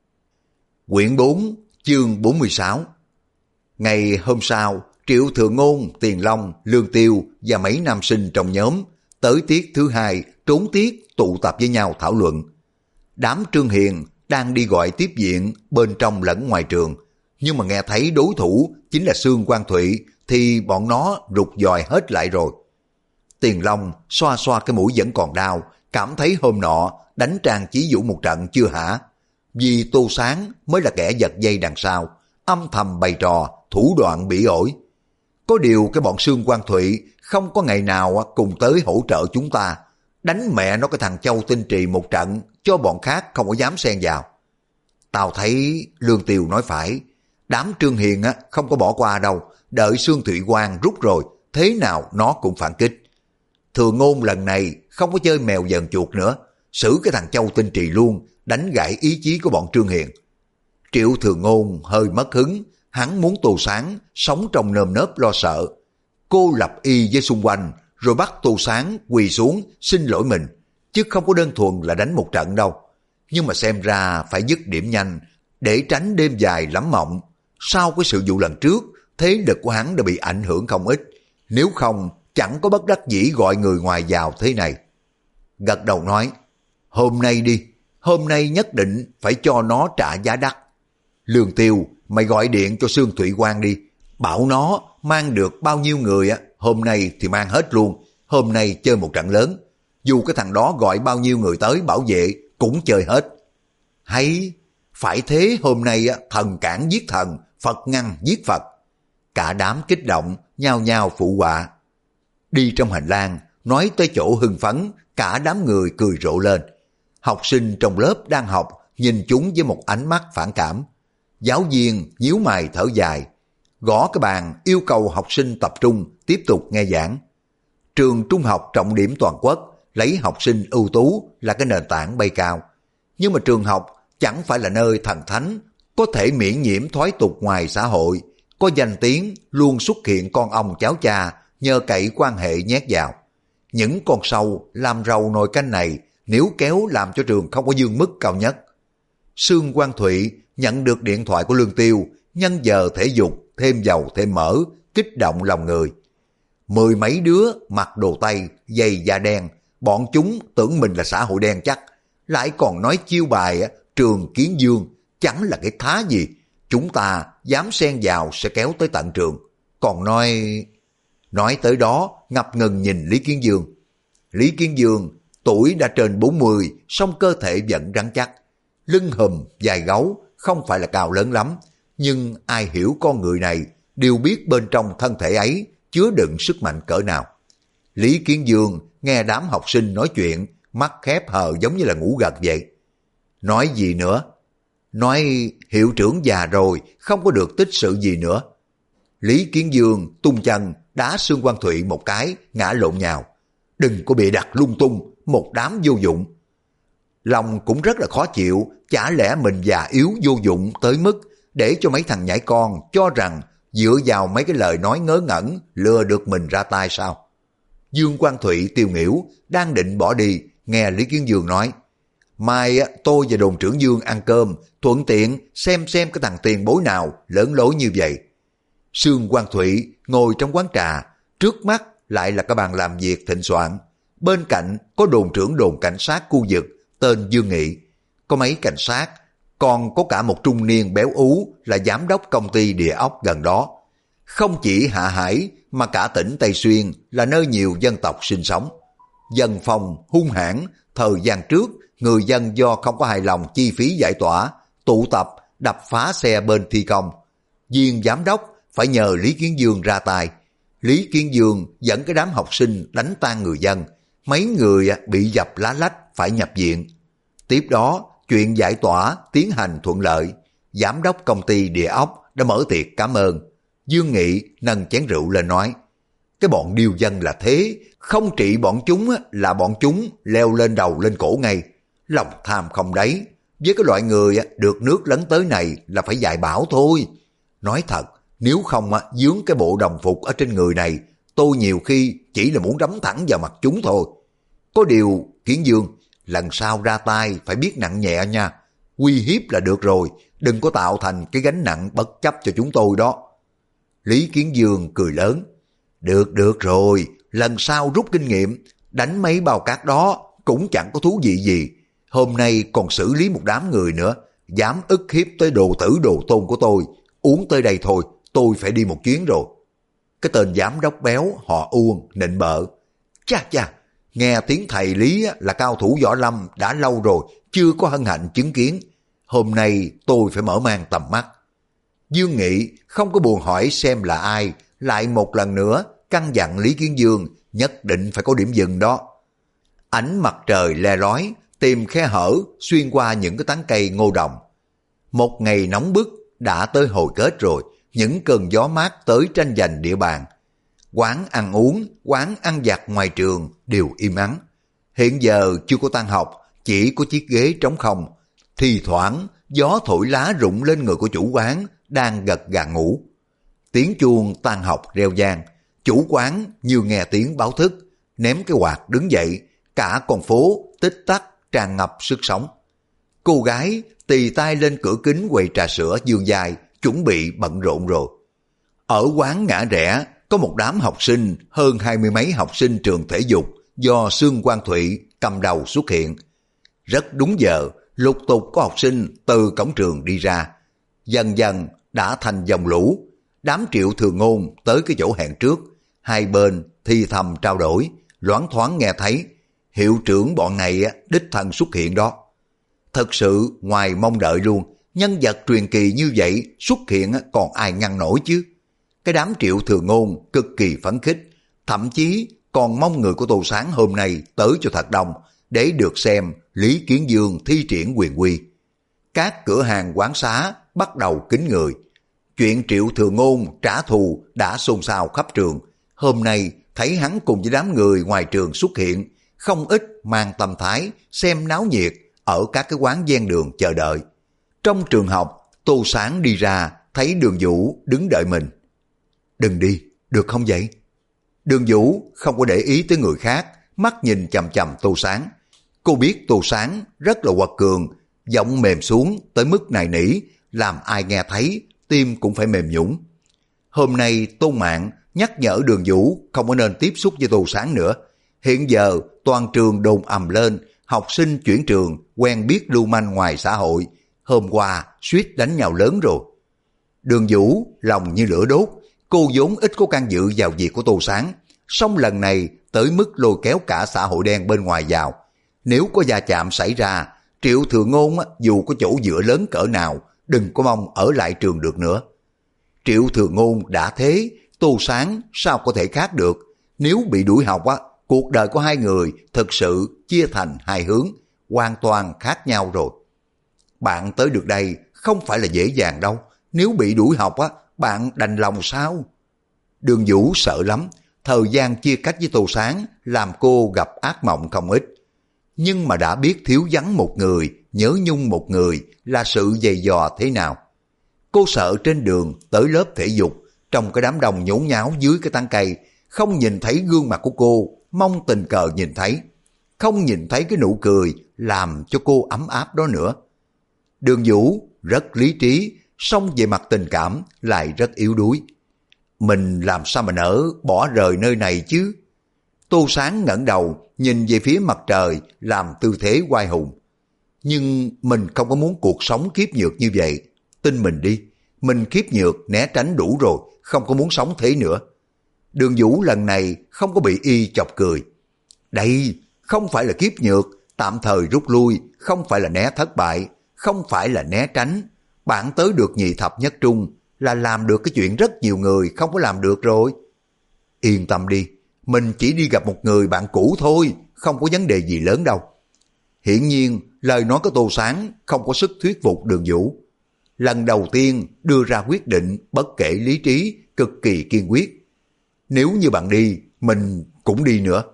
Quyển 4, chương 46. Ngày hôm sau, Triệu Thừa Ngôn, Tiền Long, Lương Tiêu và mấy nam sinh trong nhóm tới tiết thứ hai trốn tiết tụ tập với nhau thảo luận. Đám Trương Hiền đang đi gọi tiếp viện bên trong lẫn ngoài trường, nhưng mà nghe thấy đối thủ chính là Sương Quang Thụy thì bọn nó rụt dòi hết lại rồi. Tiền Long xoa xoa cái mũi vẫn còn đau, cảm thấy hôm nọ đánh Trang Chí Vũ một trận chưa hả, vì Tô Sáng mới là kẻ giật dây đằng sau, âm thầm bày trò thủ đoạn bỉ ổi. Có điều cái bọn Sương Quang Thụy không có ngày nào cùng tới hỗ trợ chúng ta, đánh mẹ nó cái thằng Châu Tinh Trì một trận cho bọn khác không có dám xen vào. Tao thấy Lương Tiêu nói phải, đám Trương Hiền không có bỏ qua đâu, đợi Sương Thụy Quang rút rồi, thế nào nó cũng phản kích. Thừa Ngôn lần này không có chơi mèo dần chuột nữa, xử cái thằng Châu Tinh Trì luôn, đánh gãy ý chí của bọn Trương Hiền. Triệu Thừa Ngôn hơi mất hứng, hắn muốn Tô Sáng sống trong nơm nớp lo sợ. Cô lập y với xung quanh, rồi bắt Tô Sáng quỳ xuống xin lỗi mình, chứ không có đơn thuần là đánh một trận đâu. Nhưng mà xem ra phải dứt điểm nhanh, để tránh đêm dài lắm mộng. Sau cái sự vụ lần trước, thế lực của hắn đã bị ảnh hưởng không ít, nếu không chẳng có bất đắc dĩ gọi người ngoài vào thế này. Gật đầu nói, hôm nay đi, hôm nay nhất định phải cho nó trả giá đắt. Lương Tiêu, mày gọi điện cho Sương Thụy Quang đi, bảo nó mang được bao nhiêu người hôm nay thì mang hết luôn, hôm nay chơi một trận lớn. Dù cái thằng đó gọi bao nhiêu người tới bảo vệ cũng chơi hết. Hay, phải thế hôm nay thần cản giết thần, Phật ngăn giết Phật. Cả đám kích động, nhao nhao phụ họa. Đi trong hành lang, nói tới chỗ hưng phấn, cả đám người cười rộ lên. Học sinh trong lớp đang học, nhìn chúng với một ánh mắt phản cảm. Giáo viên nhíu mày thở dài, gõ cái bàn yêu cầu học sinh tập trung tiếp tục nghe giảng. Trường trung học trọng điểm toàn quốc, lấy học sinh ưu tú là cái nền tảng bay cao. Nhưng mà trường học chẳng phải là nơi thần thánh, có thể miễn nhiễm thoái tục ngoài xã hội, có danh tiếng luôn xuất hiện con ông cháu cha nhờ cậy quan hệ nhét vào. Những con sâu làm rầu nồi canh này nếu kéo làm cho trường không có dương mức cao nhất. Sương Quang Thụy nhận được điện thoại của Lương Tiêu, nhân giờ thể dục thêm dầu thêm mỡ, kích động lòng người. 10 mấy đứa mặc đồ tây, giày da đen, bọn chúng tưởng mình là xã hội đen chắc, lại còn nói chiêu bài trường Kiến Dương chẳng là cái thá gì, chúng ta dám xen vào sẽ kéo tới tận trường. Còn nói tới đó ngập ngừng nhìn Lý Kiến Dương. Lý Kiến Dương tuổi đã trên 40, song cơ thể vẫn rắn chắc, lưng hùm dài gấu, không phải là cao lớn lắm, nhưng ai hiểu con người này đều biết bên trong thân thể ấy chứa đựng sức mạnh cỡ nào. Lý Kiến Dương nghe đám học sinh nói chuyện, mắt khép hờ giống như là ngủ gật vậy. Nói gì nữa? nói hiệu trưởng già rồi, không có được tích sự gì nữa. Lý Kiến Dương tung chân, đá Sương Quang Thụy một cái, ngã lộn nhào. Đừng có bịa đặt lung tung, một đám vô dụng. Lòng cũng rất là khó chịu, chả lẽ mình già yếu vô dụng tới mức để cho mấy thằng nhãi con cho rằng dựa vào mấy cái lời nói ngớ ngẩn lừa được mình ra tay sao? Dương Quang Thụy tiêu nghỉu, đang định bỏ đi, nghe Lý Kiến Dương nói, mai tôi và đồn trưởng Dương ăn cơm, thuận tiện xem cái thằng tiền bối nào lớn lối như vậy. Sương Quang Thụy ngồi trong quán trà, trước mắt lại là cái bàn làm việc thịnh soạn. Bên cạnh có đồn trưởng đồn cảnh sát khu vực tên Dương Nghị, có mấy cảnh sát, còn có cả một trung niên béo ú là giám đốc công ty địa ốc gần đó. Không chỉ Hạ Hải mà cả tỉnh Tây Xuyên là nơi nhiều dân tộc sinh sống. Dân phòng hung hãn, thời gian trước người dân do không có hài lòng chi phí giải tỏa, tụ tập đập phá xe bên thi công. Viên giám đốc phải nhờ Lý Kiến Dương ra tay. Lý Kiến Dương dẫn cái đám học sinh đánh tan người dân, mấy người bị dập lá lách phải nhập viện. Tiếp đó chuyện giải tỏa tiến hành thuận lợi, giám đốc công ty địa ốc đã mở tiệc cảm ơn. Dương Nghị nâng chén rượu lên nói, cái bọn điêu dân là thế, không trị bọn chúng là bọn chúng leo lên đầu lên cổ ngay. Lòng tham không đáy, với cái loại người được nước lấn tới này là phải dạy bảo thôi. Nói thật, nếu không dướng cái bộ đồng phục ở trên người này, tôi nhiều khi chỉ là muốn đấm thẳng vào mặt chúng thôi. Có điều, Kiến Dương, lần sau ra tay phải biết nặng nhẹ nha. Uy hiếp là được rồi, đừng có tạo thành cái gánh nặng bất chấp cho chúng tôi đó. Lý Kiến Dương cười lớn. Được rồi, lần sau rút kinh nghiệm, đánh mấy bao cát đó cũng chẳng có thú vị gì. Hôm nay còn xử lý một đám người nữa, dám ức hiếp tới đồ tử đồ tôn của tôi. Uống tới đây thôi, tôi phải đi một chuyến rồi. Cái tên giám đốc béo họ Uông nịnh bợ. Chà, nghe tiếng thầy Lý là cao thủ võ lâm đã lâu rồi, chưa có hân hạnh chứng kiến. Hôm nay tôi phải mở mang tầm mắt. Dương Nghị không có buồn hỏi xem là ai, lại một lần nữa căn dặn Lý Kiến Dương nhất định phải có điểm dừng đó. Ánh mặt trời le lói, tìm khe hở xuyên qua những cái tán cây ngô đồng. Một ngày nóng bức đã tới hồi kết rồi, những cơn gió mát tới tranh giành địa bàn. Quán ăn uống, quán ăn vặt ngoài trường đều im ắng. Hiện giờ chưa có tan học, chỉ có chiếc ghế trống không. Thì thoảng gió thổi lá rụng lên người của chủ quán đang gật gà ngủ. Tiếng chuông tan học reo vang, chủ quán như nghe tiếng báo thức, ném cái quạt đứng dậy, cả con phố tích tắc tràn ngập sức sống. Cô gái tì tay lên cửa kính quầy trà sữa dương dài, chuẩn bị bận rộn rồi. Ở quán ngã rẽ có một đám học sinh, hơn 20 mấy học sinh trường thể dục do Sương Quang Thụy cầm đầu xuất hiện. Rất đúng giờ, lục tục có học sinh từ cổng trường đi ra. Dần dần đã thành dòng lũ, đám Triệu Thừa Ngôn tới cái chỗ hẹn trước, hai bên thì thầm trao đổi, loáng thoáng nghe thấy hiệu trưởng bọn này đích thân xuất hiện đó. Thật sự ngoài mong đợi luôn, nhân vật truyền kỳ như vậy xuất hiện còn ai ngăn nổi chứ. Cái đám Triệu Thừa Ngôn cực kỳ phấn khích, thậm chí còn mong người của Tô Sáng hôm nay tới cho thật đông để được xem Lý Kiến Dương thi triển quyền quy. Các cửa hàng quán xá bắt đầu kín người. Chuyện Triệu Thừa Ngôn trả thù đã xôn xao khắp trường. Hôm nay thấy hắn cùng với đám người ngoài trường xuất hiện, không ít mang tâm thái xem náo nhiệt ở các cái quán ven đường chờ đợi. Trong trường học, Tô Sáng đi ra thấy Đường Vũ đứng đợi mình. Đừng đi, được không vậy? Đường Vũ không có để ý tới người khác, mắt nhìn chằm chằm Tô Sáng. Cô biết Tô Sáng rất là quật cường, giọng mềm xuống tới mức này nỉ, làm ai nghe thấy tim cũng phải mềm nhũn. Hôm nay Tôn Mạn nhắc nhở Đường Vũ không có nên tiếp xúc với Tô Sáng nữa. Hiện giờ toàn trường đồn ầm lên, học sinh chuyển trường quen biết lưu manh ngoài xã hội, hôm qua suýt đánh nhau lớn rồi. Đường Vũ lòng như lửa đốt, cô vốn ít có can dự vào việc của Tô Sáng, song lần này tới mức lôi kéo cả xã hội đen bên ngoài vào. Nếu có va chạm xảy ra, Triệu Thừa Ngôn dù có chỗ dựa lớn cỡ nào, đừng có mong ở lại trường được nữa. Triệu Thừa Ngôn đã thế, Tô Sáng sao có thể khác được. Nếu bị đuổi học cuộc đời của hai người thực sự chia thành hai hướng, hoàn toàn khác nhau rồi. Bạn tới được đây không phải là dễ dàng đâu. Nếu bị đuổi học á, bạn đành lòng sao? Đường Vũ sợ lắm. Thời gian chia cách với Tô Sáng làm cô gặp ác mộng không ít. Nhưng mà đã biết thiếu vắng một người, nhớ nhung một người là sự dày dò thế nào. Cô sợ trên đường tới lớp thể dục, trong cái đám đông nhốn nháo dưới cái tán cây, không nhìn thấy gương mặt của cô, mong tình cờ nhìn thấy. Không nhìn thấy cái nụ cười làm cho cô ấm áp đó nữa. Đường Vũ rất lý trí, song về mặt tình cảm lại rất yếu đuối. Mình làm sao mà nỡ bỏ rời nơi này chứ? Tô Sáng ngẩng đầu nhìn về phía mặt trời làm tư thế oai hùng. Nhưng mình không có muốn cuộc sống khiếp nhược như vậy. Tin mình đi, mình khiếp nhược né tránh đủ rồi, không có muốn sống thế nữa. Đường Vũ lần này không có bị y chọc cười. Đây không phải là kiếp nhược, tạm thời rút lui, không phải là né thất bại, không phải là né tránh. Bạn tới được nhị thập nhất trung là làm được cái chuyện rất nhiều người không có làm được rồi. Yên tâm đi, mình chỉ đi gặp một người bạn cũ thôi, không có vấn đề gì lớn đâu. Hiển nhiên, lời nói của Tô Sáng không có sức thuyết phục Đường Vũ. Lần đầu tiên đưa ra quyết định bất kể lý trí, cực kỳ kiên quyết. Nếu như bạn đi, mình cũng đi nữa.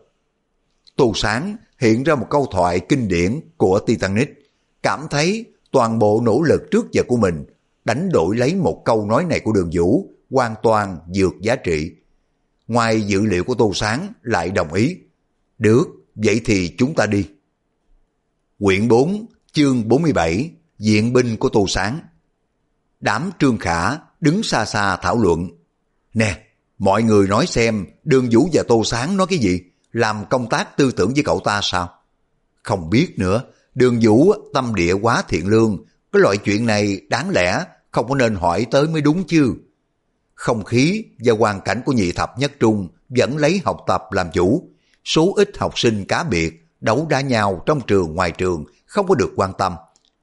Tô Sáng hiện ra một câu thoại kinh điển của Titanic, cảm thấy toàn bộ nỗ lực trước giờ của mình đánh đổi lấy một câu nói này của Đường Vũ hoàn toàn vượt giá trị. Ngoài dự liệu của Tô Sáng lại đồng ý. Được, vậy thì chúng ta đi. Quyển 4, chương 47, Diện binh của Tô Sáng. Đám Trương Khả đứng xa xa thảo luận. Nè, mọi người nói xem Đường Vũ và Tô Sáng nói cái gì? Làm công tác tư tưởng với cậu ta sao? Không biết nữa, Đường Vũ tâm địa quá thiện lương, cái loại chuyện này đáng lẽ không có nên hỏi tới mới đúng chứ. Không khí và hoàn cảnh của nhị thập nhất trung vẫn lấy học tập làm chủ. Số ít học sinh cá biệt đấu đá nhau trong trường ngoài trường không có được quan tâm.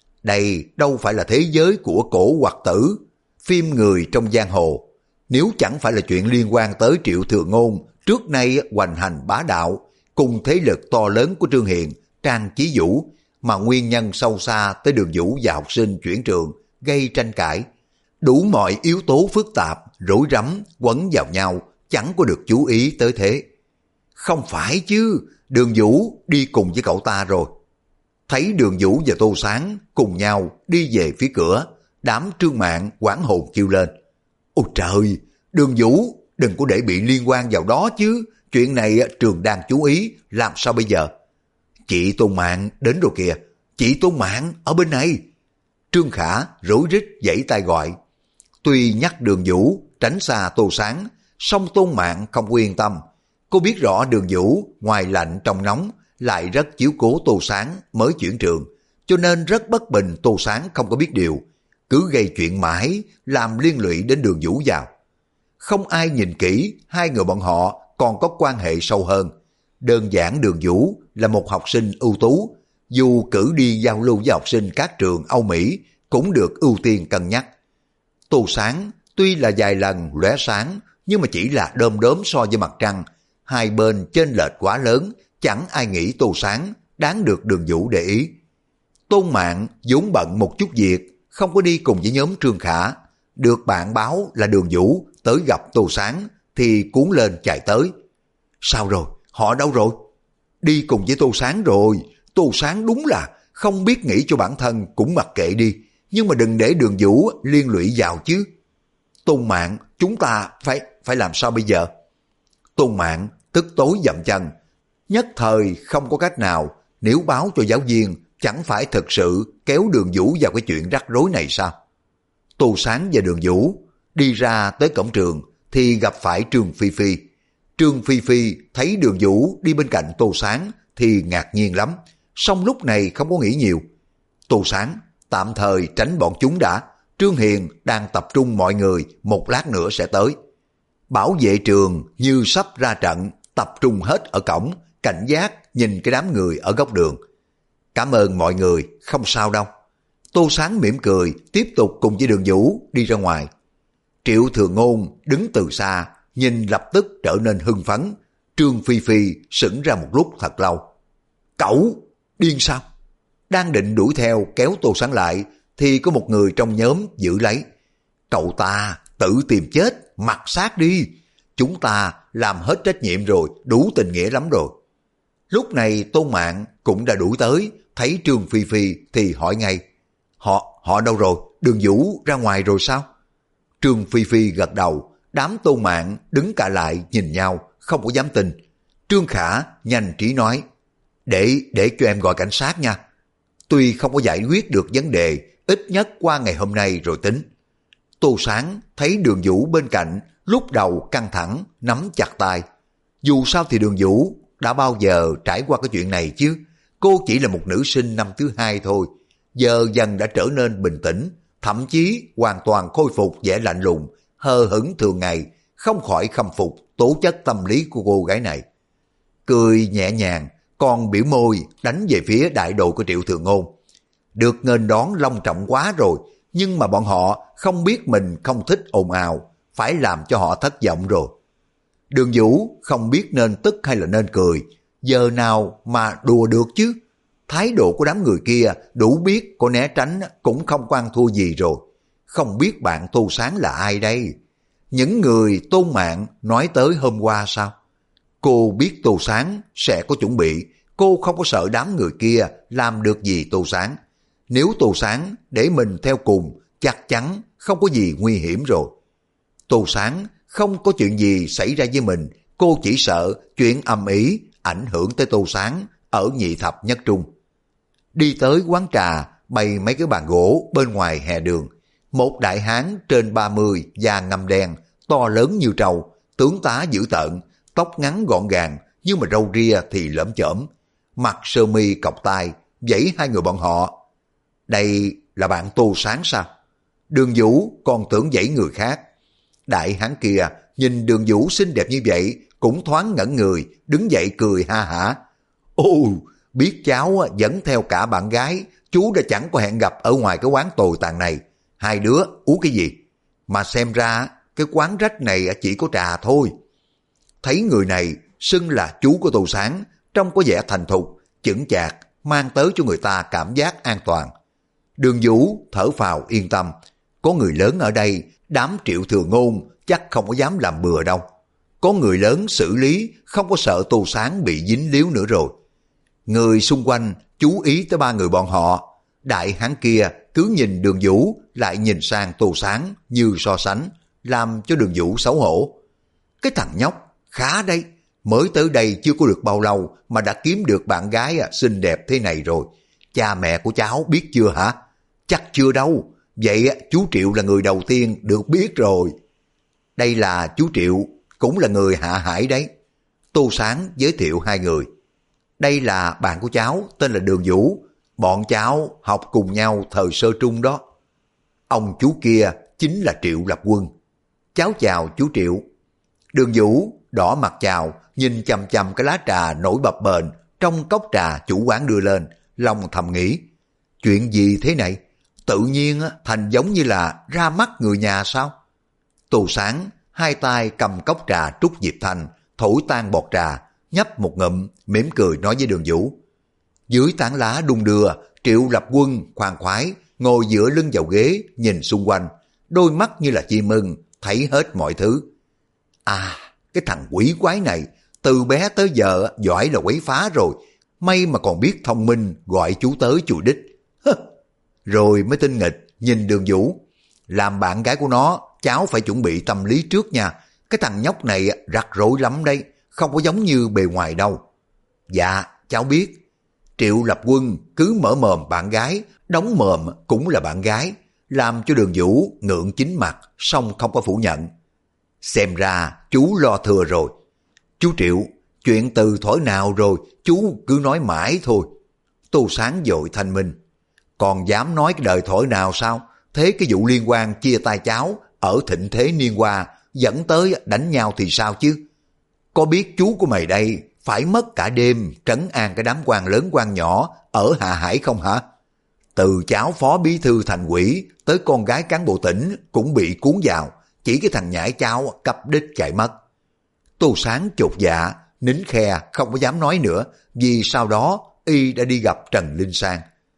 Đây đâu phải là thế giới của cổ hoặc tử, phim người trong giang hồ. Nếu chẳng phải là chuyện liên quan tới Triệu Thừa Ngôn trước nay hoành hành bá đạo cùng thế lực to lớn của Trương Hiền, Trang Chí Vũ, mà nguyên nhân sâu xa tới Đường Vũ và học sinh chuyển trường gây tranh cãi. Đủ mọi yếu tố phức tạp, rối rắm, quấn vào nhau, chẳng có được chú ý tới thế. Không phải chứ, Đường Vũ đi cùng với cậu ta rồi. Thấy Đường Vũ và Tô Sáng cùng nhau đi về phía cửa, đám Trương Mạn hoảng hồn kêu lên. Ôi trời, Đường Vũ đừng có để bị liên quan vào đó chứ, chuyện này trường đang chú ý, làm sao bây giờ? Chị Tôn Mạn đến rồi kìa, chị Tôn Mạn ở bên này. Trương Khả rối rít giãy tay gọi. Tuy nhắc Đường Vũ tránh xa Tô Sáng, song Tôn Mạn không yên tâm. Cô biết rõ Đường Vũ ngoài lạnh trong nóng lại rất chiếu cố Tô Sáng mới chuyển trường, cho nên rất bất bình Tô Sáng không có biết điều, cứ gây chuyện mãi làm liên lụy đến Đường Vũ vào. Không ai nhìn kỹ hai người bọn họ còn có quan hệ sâu hơn. Đơn giản Đường Vũ là một học sinh ưu tú, dù cử đi giao lưu với học sinh các trường Âu Mỹ cũng được ưu tiên cân nhắc. Tô Sáng tuy là vài lần lóe sáng nhưng mà chỉ là đom đóm so với mặt trăng, hai bên chênh lệch quá lớn, chẳng ai nghĩ Tô Sáng đáng được Đường Vũ để ý. Tôn Mạn vốn bận một chút việc, không có đi cùng với nhóm Trương Khả, được bạn báo là Đường Vũ tới gặp Tô Sáng thì cuốn lên chạy tới. Sao rồi? Họ đâu rồi? Đi cùng với Tô Sáng rồi. Tô Sáng đúng là không biết nghĩ cho bản thân cũng mặc kệ đi, nhưng mà đừng để Đường Vũ liên lụy vào chứ. Tôn Mạn, chúng ta phải làm sao bây giờ? Tôn Mạn tức tối dậm chân, nhất thời không có cách nào, nếu báo cho giáo viên chẳng phải thực sự kéo Đường Vũ vào cái chuyện rắc rối này sao? Tô Sáng và Đường Vũ đi ra tới cổng trường thì gặp phải Trương Phi Phi. Trương Phi Phi thấy Đường Vũ đi bên cạnh Tô Sáng thì ngạc nhiên lắm, song lúc này không có nghĩ nhiều. Tô Sáng, tạm thời tránh bọn chúng đã, Trương Hiền đang tập trung mọi người, một lát nữa sẽ tới. Bảo vệ trường như sắp ra trận, tập trung hết ở cổng, cảnh giác nhìn cái đám người ở góc đường. Cảm ơn mọi người, không sao đâu. Tô Sáng mỉm cười, tiếp tục cùng với Đường Vũ đi ra ngoài. Triệu Thừa Ngôn đứng từ xa, nhìn lập tức trở nên hưng phấn. Trương Phi Phi sững ra một lúc thật lâu. Cậu, điên sao? Đang định đuổi theo kéo Tô Sáng lại, thì có một người trong nhóm giữ lấy. Cậu ta tự tìm chết, mặc xác đi. Chúng ta làm hết trách nhiệm rồi, đủ tình nghĩa lắm rồi. Lúc này Tôn Mạn cũng đã đuổi tới, thấy Trương Phi Phi thì hỏi ngay. Họ đâu rồi? Đường Vũ ra ngoài rồi sao? Trương Phi Phi gật đầu, đám Tôn Mạn đứng cả lại nhìn nhau, không có dám tin. Trương Khả nhanh trí nói, để cho em gọi cảnh sát nha. Tuy không có giải quyết được vấn đề, ít nhất qua ngày hôm nay rồi tính. Tô Sáng thấy Đường Vũ bên cạnh, lúc đầu căng thẳng, nắm chặt tay. Dù sao thì Đường Vũ đã bao giờ trải qua cái chuyện này chứ. Cô chỉ là một nữ sinh năm thứ 2 thôi. Giờ dần đã trở nên bình tĩnh, thậm chí hoàn toàn khôi phục vẻ lạnh lùng, hờ hững thường ngày, không khỏi khâm phục tố chất tâm lý của cô gái này. Cười nhẹ nhàng, còn biểu môi đánh về phía đại đội của Triệu Thừa Ngôn. Được nghênh đón long trọng quá rồi, nhưng mà bọn họ không biết mình không thích ồn ào, phải làm cho họ thất vọng rồi. Đường Vũ không biết nên tức hay là nên cười, giờ nào mà đùa được chứ. Thái độ của đám người kia đủ biết có né tránh cũng không có ăn thua gì rồi. Không biết bạn Tô Sáng là ai đây? Những người Tôn Mạn nói tới hôm qua sao? Cô biết Tô Sáng sẽ có chuẩn bị, cô không có sợ đám người kia làm được gì Tô Sáng. Nếu Tô Sáng để mình theo cùng, chắc chắn không có gì nguy hiểm rồi. Tô Sáng không có chuyện gì xảy ra với mình, cô chỉ sợ chuyện ầm ĩ ảnh hưởng tới Tô Sáng ở Nhị Thập Nhất Trung. Đi tới quán trà, bày mấy cái bàn gỗ bên ngoài hè đường. Một đại hán trên 30, da ngăm đen, to lớn như trâu, tướng tá dữ tợn, tóc ngắn gọn gàng, nhưng mà râu ria thì lởm chởm, mặc sơ mi cộc tai, vẫy hai người bọn họ. Đây là bạn Tô Sáng sao? Đường Vũ còn tưởng vẫy người khác. Đại hán kia nhìn Đường Vũ xinh đẹp như vậy, cũng thoáng ngẩn người, đứng dậy cười ha hả. Ồ, biết cháu dẫn theo cả bạn gái, chú đã chẳng có hẹn gặp ở ngoài cái quán tồi tàn này. Hai đứa uống cái gì? Mà xem ra cái quán rách này chỉ có trà thôi. Thấy người này xưng là chú của Tô Sáng, trông có vẻ thành thục, chững chạc, mang tới cho người ta cảm giác an toàn. Đường Vũ thở phào yên tâm, có người lớn ở đây, đám Triệu Thừa Ngôn chắc không có dám làm bừa đâu. Có người lớn xử lý, không có sợ Tô Sáng bị dính líu nữa rồi. Người xung quanh chú ý tới ba người bọn họ. Đại hán kia cứ nhìn Đường Vũ lại nhìn sang Tô Sáng như so sánh, làm cho Đường Vũ xấu hổ. Cái thằng nhóc khá đấy, mới tới đây chưa có được bao lâu mà đã kiếm được bạn gái xinh đẹp thế này rồi. Cha mẹ của cháu biết chưa hả? Chắc chưa đâu. Vậy chú Triệu là người đầu tiên được biết rồi. Đây là chú Triệu, cũng là người Hạ Hải đấy. Tô Sáng giới thiệu hai người. Đây là bạn của cháu, tên là Đường Vũ. Bọn cháu học cùng nhau thời sơ trung đó. Ông chú kia chính là Triệu Lập Quân. Cháu chào chú Triệu. Đường Vũ đỏ mặt chào, nhìn chằm chằm cái lá trà nổi bập bềnh trong cốc trà chủ quán đưa lên, lòng thầm nghĩ. Chuyện gì thế này? Tự nhiên thành giống như là ra mắt người nhà sao? Tô Sáng hai tay cầm cốc trà Trúc Diệp Thành, thổi tan bọt trà, nhấp một ngụm, mỉm cười nói với Đường Vũ. Dưới tán lá đung đưa, Triệu Lập Quân khoan khoái ngồi giữa lưng vào ghế, nhìn xung quanh, đôi mắt như là chim ưng, thấy hết mọi thứ. À, cái thằng quỷ quái này, từ bé tới giờ giỏi là quấy phá rồi, may mà còn biết thông minh gọi chú tới chùi đích. Rồi mới tinh nghịch nhìn Đường Vũ. Làm bạn gái của nó, cháu phải chuẩn bị tâm lý trước nha. Cái thằng nhóc này rắc rối lắm đây, không có giống như bề ngoài đâu. Dạ, cháu biết. Triệu Lập Quân cứ mở mồm bạn gái, đóng mồm cũng là bạn gái, làm cho Đường Vũ ngượng chín mặt, song không có phủ nhận. Xem ra chú lo thừa rồi. Chú Triệu, chuyện từ thổi nào rồi, chú cứ nói mãi thôi. Tô Sáng vội thanh minh. Còn dám nói cái đời thổi nào sao? Thế cái vụ liên quan chia tay cháu ở Thịnh Thế Niên Hoa dẫn tới đánh nhau thì sao chứ? Có biết chú của mày đây phải mất cả đêm trấn an cái đám quan lớn quan nhỏ ở Hạ Hải không hả? Từ cháu phó bí thư thành ủy tới con gái cán bộ tỉnh cũng bị cuốn vào, chỉ cái thằng nhãi cháu cặp đích chạy mất. Tô Sáng chột dạ, nín khe không có dám nói nữa, vì sau đó y đã đi gặp Trần Linh Sang.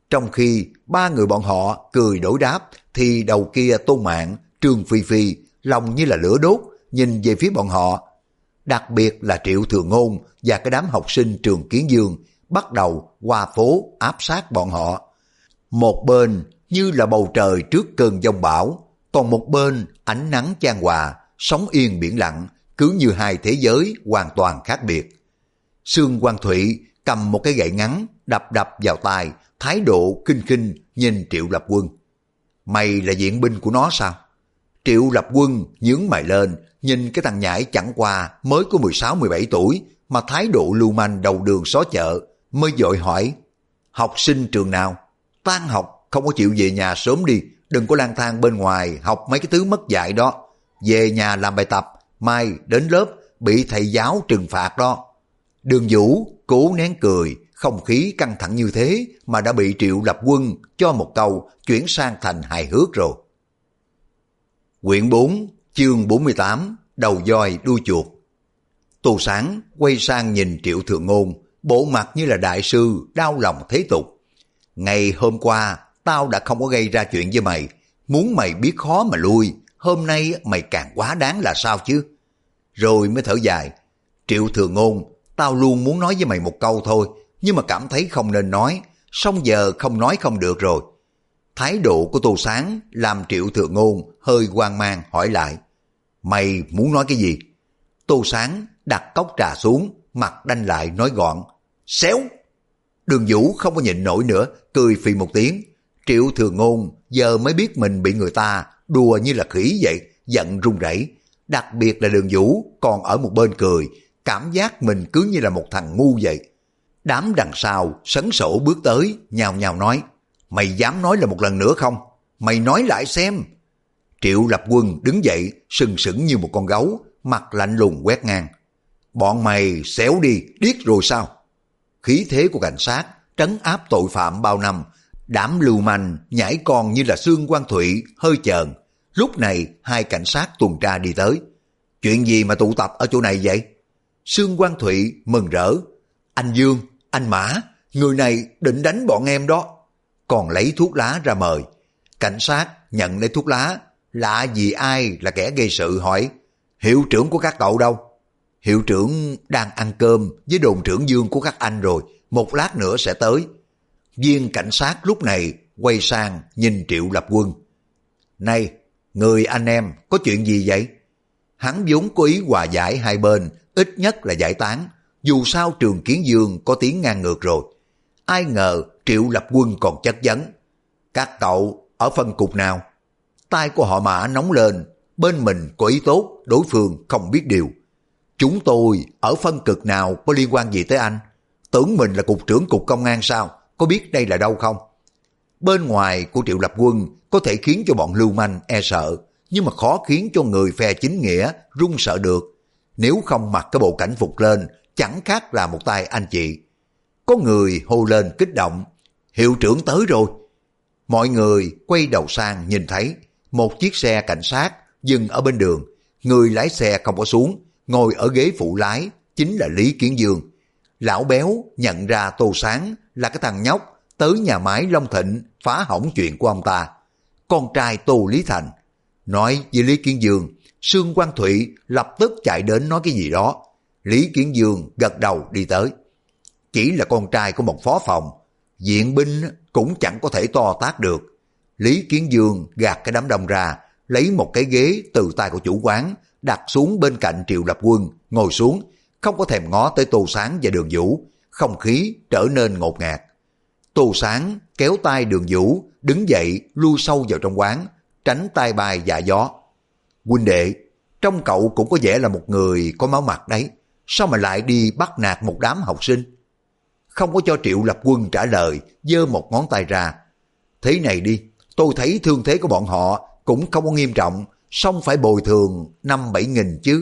Trong khi ba người bọn họ cười đối đáp thì đầu kia Tô Mạn, Trương Phi Phi lòng như là lửa đốt nhìn về phía bọn họ. Đặc biệt là Triệu Thừa Ngôn và cái đám học sinh trường Kiến Dương bắt đầu qua phố áp sát bọn họ. Một bên như là bầu trời trước cơn giông bão, còn một bên ánh nắng chan hòa, sóng yên biển lặng, cứ như hai thế giới hoàn toàn khác biệt. Sương Quang Thụy cầm một cái gậy ngắn đập đập vào tai, thái độ khinh khinh nhìn Triệu Lập Quân. Mày là viện binh của nó sao? Triệu Lập Quân nhướng mày lên, nhìn cái thằng nhãi chẳng qua mới có 16-17 tuổi mà thái độ lưu manh đầu đường xó chợ, mới vội hỏi: học sinh trường nào? Tan học không có chịu về nhà sớm đi, đừng có lang thang bên ngoài học mấy cái thứ mất dạy đó. Về nhà làm bài tập, mai đến lớp bị thầy giáo trừng phạt đó. Đường Vũ cố nén cười, không khí căng thẳng như thế mà đã bị Triệu Lập Quân cho một câu chuyển sang thành hài hước rồi. Quyển 4, chương 48, đầu voi đuôi chuột. Tô Sáng quay sang nhìn Triệu Thừa Ngôn, bộ mặt như là đại sư đau lòng thế tục. Ngày hôm qua tao đã không có gây ra chuyện với mày, muốn mày biết khó mà lui, hôm nay mày càng quá đáng là sao chứ? Rồi mới thở dài: Triệu Thừa Ngôn, tao luôn muốn nói với mày một câu thôi, nhưng mà cảm thấy không nên nói, xong giờ không nói không được rồi. Thái độ của Tô Sáng làm Triệu Thừa Ngôn hơi hoang mang hỏi lại: mày muốn nói cái gì? Tô Sáng đặt cốc trà xuống, mặt đanh lại nói gọn: xéo. Đường Vũ không có nhịn nổi nữa, cười phì một tiếng. Triệu Thừa Ngôn giờ mới biết mình bị người ta đùa như là khỉ vậy, giận run rẩy. Đặc biệt là Đường Vũ còn ở một bên cười, cảm giác mình cứ như là một thằng ngu vậy. Đám đằng sau sấn sổ bước tới, nhào nhào nói: mày dám nói là một lần nữa không? Mày nói lại xem. Triệu Lập Quân đứng dậy, sừng sững như một con gấu, mặt lạnh lùng quét ngang: bọn mày xéo đi, điếc rồi sao? Khí thế của cảnh sát trấn áp tội phạm bao năm, đám lưu manh nhảy con như là Sương Quang Thụy hơi chờn. Lúc này hai cảnh sát tuần tra đi tới. Chuyện gì mà tụ tập ở chỗ này vậy? Sương Quang Thụy mừng rỡ: anh Dương, anh Mã, người này định đánh bọn em đó. Còn lấy thuốc lá ra mời. Cảnh sát nhận lấy thuốc lá, lạ gì ai là kẻ gây sự, hỏi: hiệu trưởng của các cậu đâu? Hiệu trưởng đang ăn cơm với đồn trưởng Dương của các anh rồi, một lát nữa sẽ tới. Viên cảnh sát lúc này quay sang nhìn Triệu Lập Quân: này, người anh em có chuyện gì vậy? Hắn vốn có ý hòa giải hai bên, ít nhất là giải tán, dù sao trường Kiến Dương có tiếng ngang ngược rồi. Ai ngờ Triệu Lập Quân còn chất vấn: các cậu ở phân cục nào? Tai của họ Mã nóng lên, bên mình có ý tốt, đối phương không biết điều. Chúng tôi ở phân cực nào có liên quan gì tới anh? Tưởng mình là cục trưởng cục công an sao? Có biết đây là đâu không? Bên ngoài của Triệu Lập Quân có thể khiến cho bọn lưu manh e sợ, nhưng mà khó khiến cho người phe chính nghĩa run sợ được. Nếu không mặc cái bộ cảnh phục lên, chẳng khác là một tay anh chị. Có người hô lên kích động: hiệu trưởng tới rồi. Mọi người quay đầu sang nhìn thấy một chiếc xe cảnh sát dừng ở bên đường. Người lái xe không có xuống, ngồi ở ghế phụ lái chính là Lý Kiến Dương. Lão béo nhận ra Tô Sáng là cái thằng nhóc tới nhà máy Long Thịnh phá hỏng chuyện của ông ta. Con trai Tô Lý Thành nói với Lý Kiến Dương. Sương Quang Thụy lập tức chạy đến nói cái gì đó. Lý Kiến Dương gật đầu đi tới. Chỉ là con trai của một phó phòng, viện binh cũng chẳng có thể to tát được. Lý Kiến Dương gạt cái đám đông ra, lấy một cái ghế từ tay của chủ quán, đặt xuống bên cạnh Triệu Lập Quân, ngồi xuống, không có thèm ngó tới Tô Sáng và Đường Vũ. Không khí trở nên ngột ngạt. Tô Sáng kéo tay Đường Vũ, đứng dậy lui sâu vào trong quán, tránh tai bay dạ gió. Huynh đệ, trong cậu cũng có vẻ là một người có máu mặt đấy, sao mà lại đi bắt nạt một đám học sinh? Không có cho Triệu Lập Quân trả lời, giơ một ngón tay ra. Thế này đi, tôi thấy thương thế của bọn họ cũng không có nghiêm trọng, xong phải bồi thường 5-7 nghìn chứ.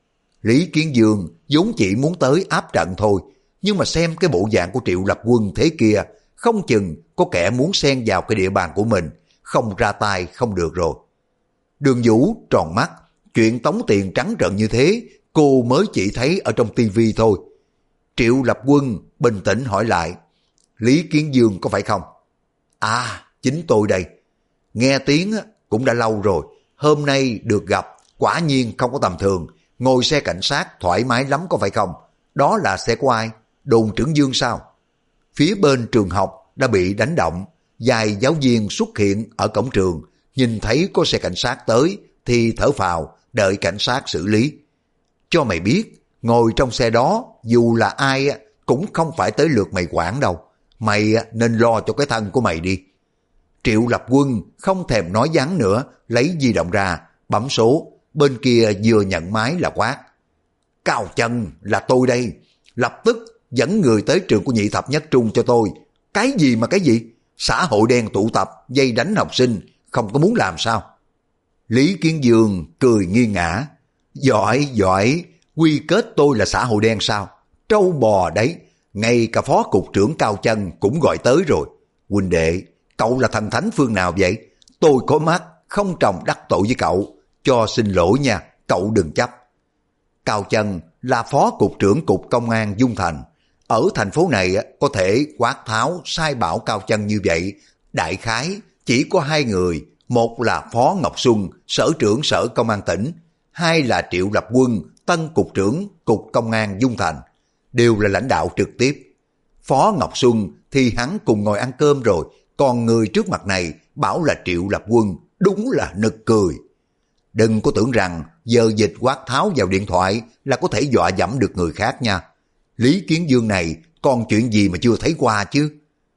Lý Kiến Dương vốn chỉ muốn tới áp trận thôi, nhưng mà xem cái bộ dạng của Triệu Lập Quân thế kia, không chừng có kẻ muốn xen vào cái địa bàn của mình, không ra tay không được rồi. Đường Vũ tròn mắt, chuyện tống tiền trắng trợn như thế, cô mới chỉ thấy ở trong tivi thôi. Triệu Lập Quân bình tĩnh hỏi lại: Lý Kiến Dương có phải không? À, chính tôi đây. Nghe tiếng cũng đã lâu rồi, hôm nay được gặp, quả nhiên không có tầm thường. Ngồi xe cảnh sát thoải mái lắm có phải không? Đó là xe của ai? Đồn trưởng Dương sao? Phía bên trường học đã bị đánh động, vài giáo viên xuất hiện ở cổng trường, nhìn thấy có xe cảnh sát tới thì thở phào, đợi cảnh sát xử lý. Cho mày biết, ngồi trong xe đó dù là ai cũng không phải tới lượt mày quản đâu. Mày nên lo cho cái thân của mày đi. Triệu Lập Quân không thèm nói vắng nữa, lấy di động ra, bấm số, bên kia vừa nhận máy là quát. Cao Chân, là tôi đây, lập tức dẫn người tới trường của Nhị Thập Nhất Trung cho tôi. Cái gì mà cái gì? Xã hội đen tụ tập, dây đánh học sinh, không có muốn làm sao? Lý Kiến Dương cười nghiêng ngã. Giỏi, giỏi, quy kết tôi là xã hội đen sao? Trâu bò đấy, ngay cả phó cục trưởng Cao Chân cũng gọi tới rồi. Huynh đệ, cậu là thần thánh phương nào vậy? Tôi có mắt, không trồng đắc tội với cậu. Cho xin lỗi nha, cậu đừng chấp. Cao Chân là phó cục trưởng cục công an Dung Thành. Ở thành phố này có thể quát tháo sai bảo Cao Chân như vậy. Đại khái chỉ có hai người, một là Phó Ngọc Xuân, sở trưởng sở công an tỉnh, hai là Triệu Lập Quân, tân cục trưởng cục công an Dung Thành, đều là lãnh đạo trực tiếp. Phó Ngọc Xuân thì hắn cùng ngồi ăn cơm rồi, còn người trước mặt này bảo là Triệu Lập Quân, đúng là nực cười. Đừng có tưởng rằng giờ dịch quát tháo vào điện thoại là có thể dọa dẫm được người khác nha. Lý Kiến Dương này còn chuyện gì mà chưa thấy qua chứ?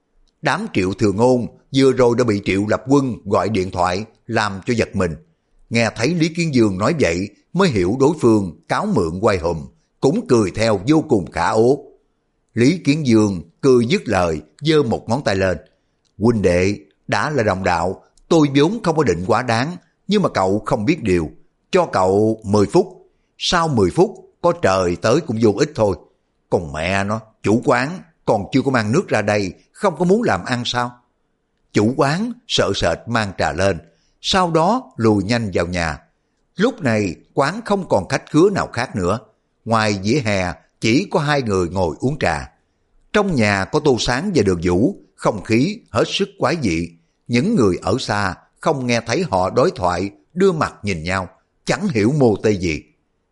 Đám Triệu Thừa Ngôn vừa rồi đã bị Triệu Lập Quân gọi điện thoại làm cho giật mình. Nghe thấy Lý Kiến Dương nói vậy mới hiểu đối phương cáo mượn quay hùm, cũng cười theo vô cùng khả ố. Lý Kiến Dương cười dứt lời, giơ một ngón tay lên. Huynh đệ, đã là đồng đạo, tôi vốn không có định quá đáng, nhưng mà cậu không biết điều. Cho cậu 10 phút, sau 10 phút có trời tới cũng vô ích thôi. Còn mẹ nó, chủ quán còn chưa có mang nước ra đây, không có muốn làm ăn sao? Chủ quán sợ sệt mang trà lên, sau đó lùi nhanh vào nhà. Lúc này quán không còn khách khứa nào khác nữa. Ngoài vỉa hè chỉ có hai người ngồi uống trà. Trong nhà có Tô Sáng và Đường Vũ, không khí hết sức quái dị. Những người ở xa không nghe thấy họ đối thoại, đưa mặt nhìn nhau, chẳng hiểu mô tê gì.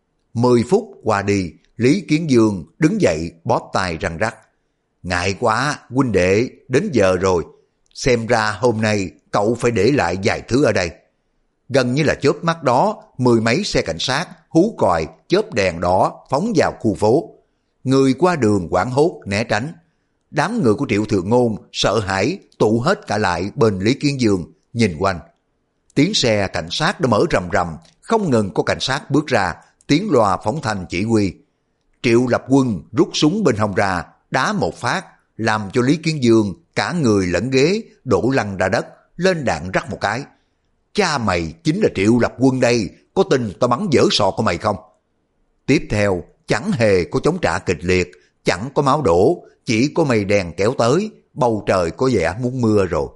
10 phút qua đi, Lý Kiến Dương đứng dậy bóp tay răng rắc. Ngại quá, huynh đệ, đến giờ rồi. Xem ra hôm nay cậu phải để lại vài thứ ở đây. Gần như là chớp mắt đó, 10 mấy xe cảnh sát, hú còi, chớp đèn đỏ phóng vào khu phố. Người qua đường hoảng hốt né tránh. Đám người của Triệu Thừa Ngôn sợ hãi tụ hết cả lại bên Lý Kiến Dương, nhìn quanh. Tiếng xe cảnh sát đã mở rầm rầm, không ngừng có cảnh sát bước ra, tiếng loa phóng thanh chỉ huy. Triệu Lập Quân rút súng bên hông ra, đá một phát, làm cho Lý Kiến Dương cả người lẫn ghế đổ lăn ra đất, lên đạn rắc một cái. Cha mày chính là Triệu Lập Quân đây, có tin tao bắn dở sọ của mày không? Tiếp theo, chẳng hề có chống trả kịch liệt, chẳng có máu đổ, chỉ có mây đen kéo tới, bầu trời có vẻ muốn mưa rồi.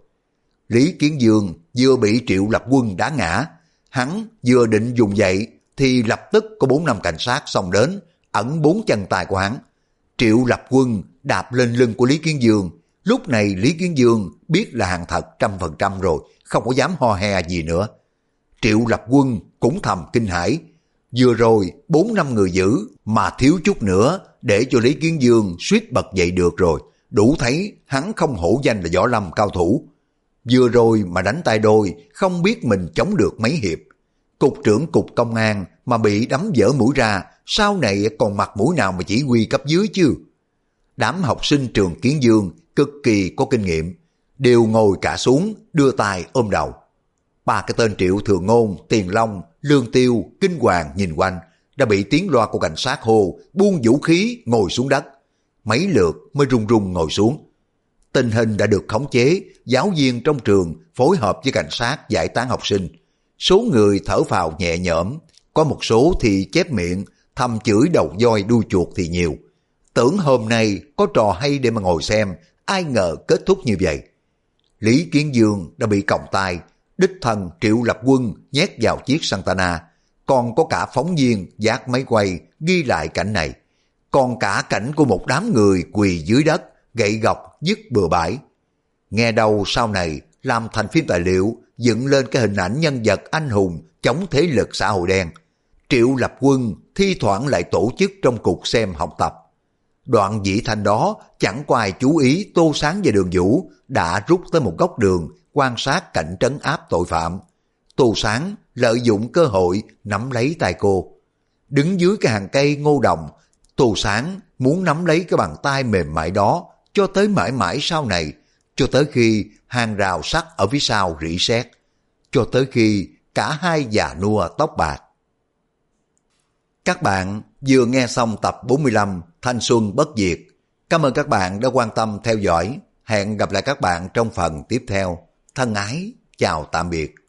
Lý Kiến Dương vừa bị Triệu Lập Quân đá ngã, hắn vừa định dùng dậy thì lập tức có 4-5 cảnh sát xông đến, ẩn 4 chân tay của hắn. Triệu Lập Quân đạp lên lưng của Lý Kiến Dương. Lúc này Lý Kiến Dương biết là hàng thật 100% rồi, không có dám ho he gì nữa. Triệu Lập Quân cũng thầm kinh hãi. Vừa rồi 4-5 người giữ mà thiếu chút nữa để cho Lý Kiến Dương suýt bật dậy được rồi. Đủ thấy hắn không hổ danh là võ lâm cao thủ. Vừa rồi mà đánh tay đôi, không biết mình chống được mấy hiệp. Cục trưởng cục công an mà bị đấm vỡ mũi ra, sau này còn mặt mũi nào mà chỉ huy cấp dưới chứ? Đám học sinh trường Kiến Dương cực kỳ có kinh nghiệm, đều ngồi cả xuống, đưa tay ôm đầu. Ba cái tên Triệu Thừa Ngôn, Tiền Long, Lương Tiêu, Kinh Hoàng nhìn quanh, đã bị tiếng loa của cảnh sát hô, buông vũ khí ngồi xuống đất. Mấy lượt mới run run ngồi xuống. Tình hình đã được khống chế, giáo viên trong trường phối hợp với cảnh sát giải tán học sinh. Số người thở phào nhẹ nhõm, có một số thì chép miệng, thầm chửi đầu voi đuôi chuột thì nhiều. Tưởng hôm nay có trò hay để mà ngồi xem, ai ngờ kết thúc như vậy. Lý Kiến Dương đã bị còng tay, đích thân Triệu Lập Quân nhét vào chiếc Santana, còn có cả phóng viên vác máy quay ghi lại cảnh này, còn cả cảnh của một đám người quỳ dưới đất, gậy gộc dứt bừa bãi. Nghe đâu sau này làm thành phim tài liệu, dựng lên cái hình ảnh nhân vật anh hùng chống thế lực xã hội đen. Triệu Lập Quân thi thoảng lại tổ chức trong cục xem học tập. Đoạn dĩ thanh đó chẳng có ai chú ý Tô Sáng và Đường Vũ đã rút tới một góc đường quan sát cảnh trấn áp tội phạm. Tô Sáng lợi dụng cơ hội nắm lấy tay cô. Đứng dưới cái hàng cây ngô đồng, Tô Sáng muốn nắm lấy cái bàn tay mềm mại đó cho tới mãi mãi sau này, cho tới khi hàng rào sắt ở phía sau rỉ sét, cho tới khi cả hai già nua tóc bạc. Các bạn vừa nghe xong tập 45 Thanh Xuân Bất Diệt. Cảm ơn các bạn đã quan tâm theo dõi. Hẹn gặp lại các bạn trong phần tiếp theo. Thân ái, chào tạm biệt.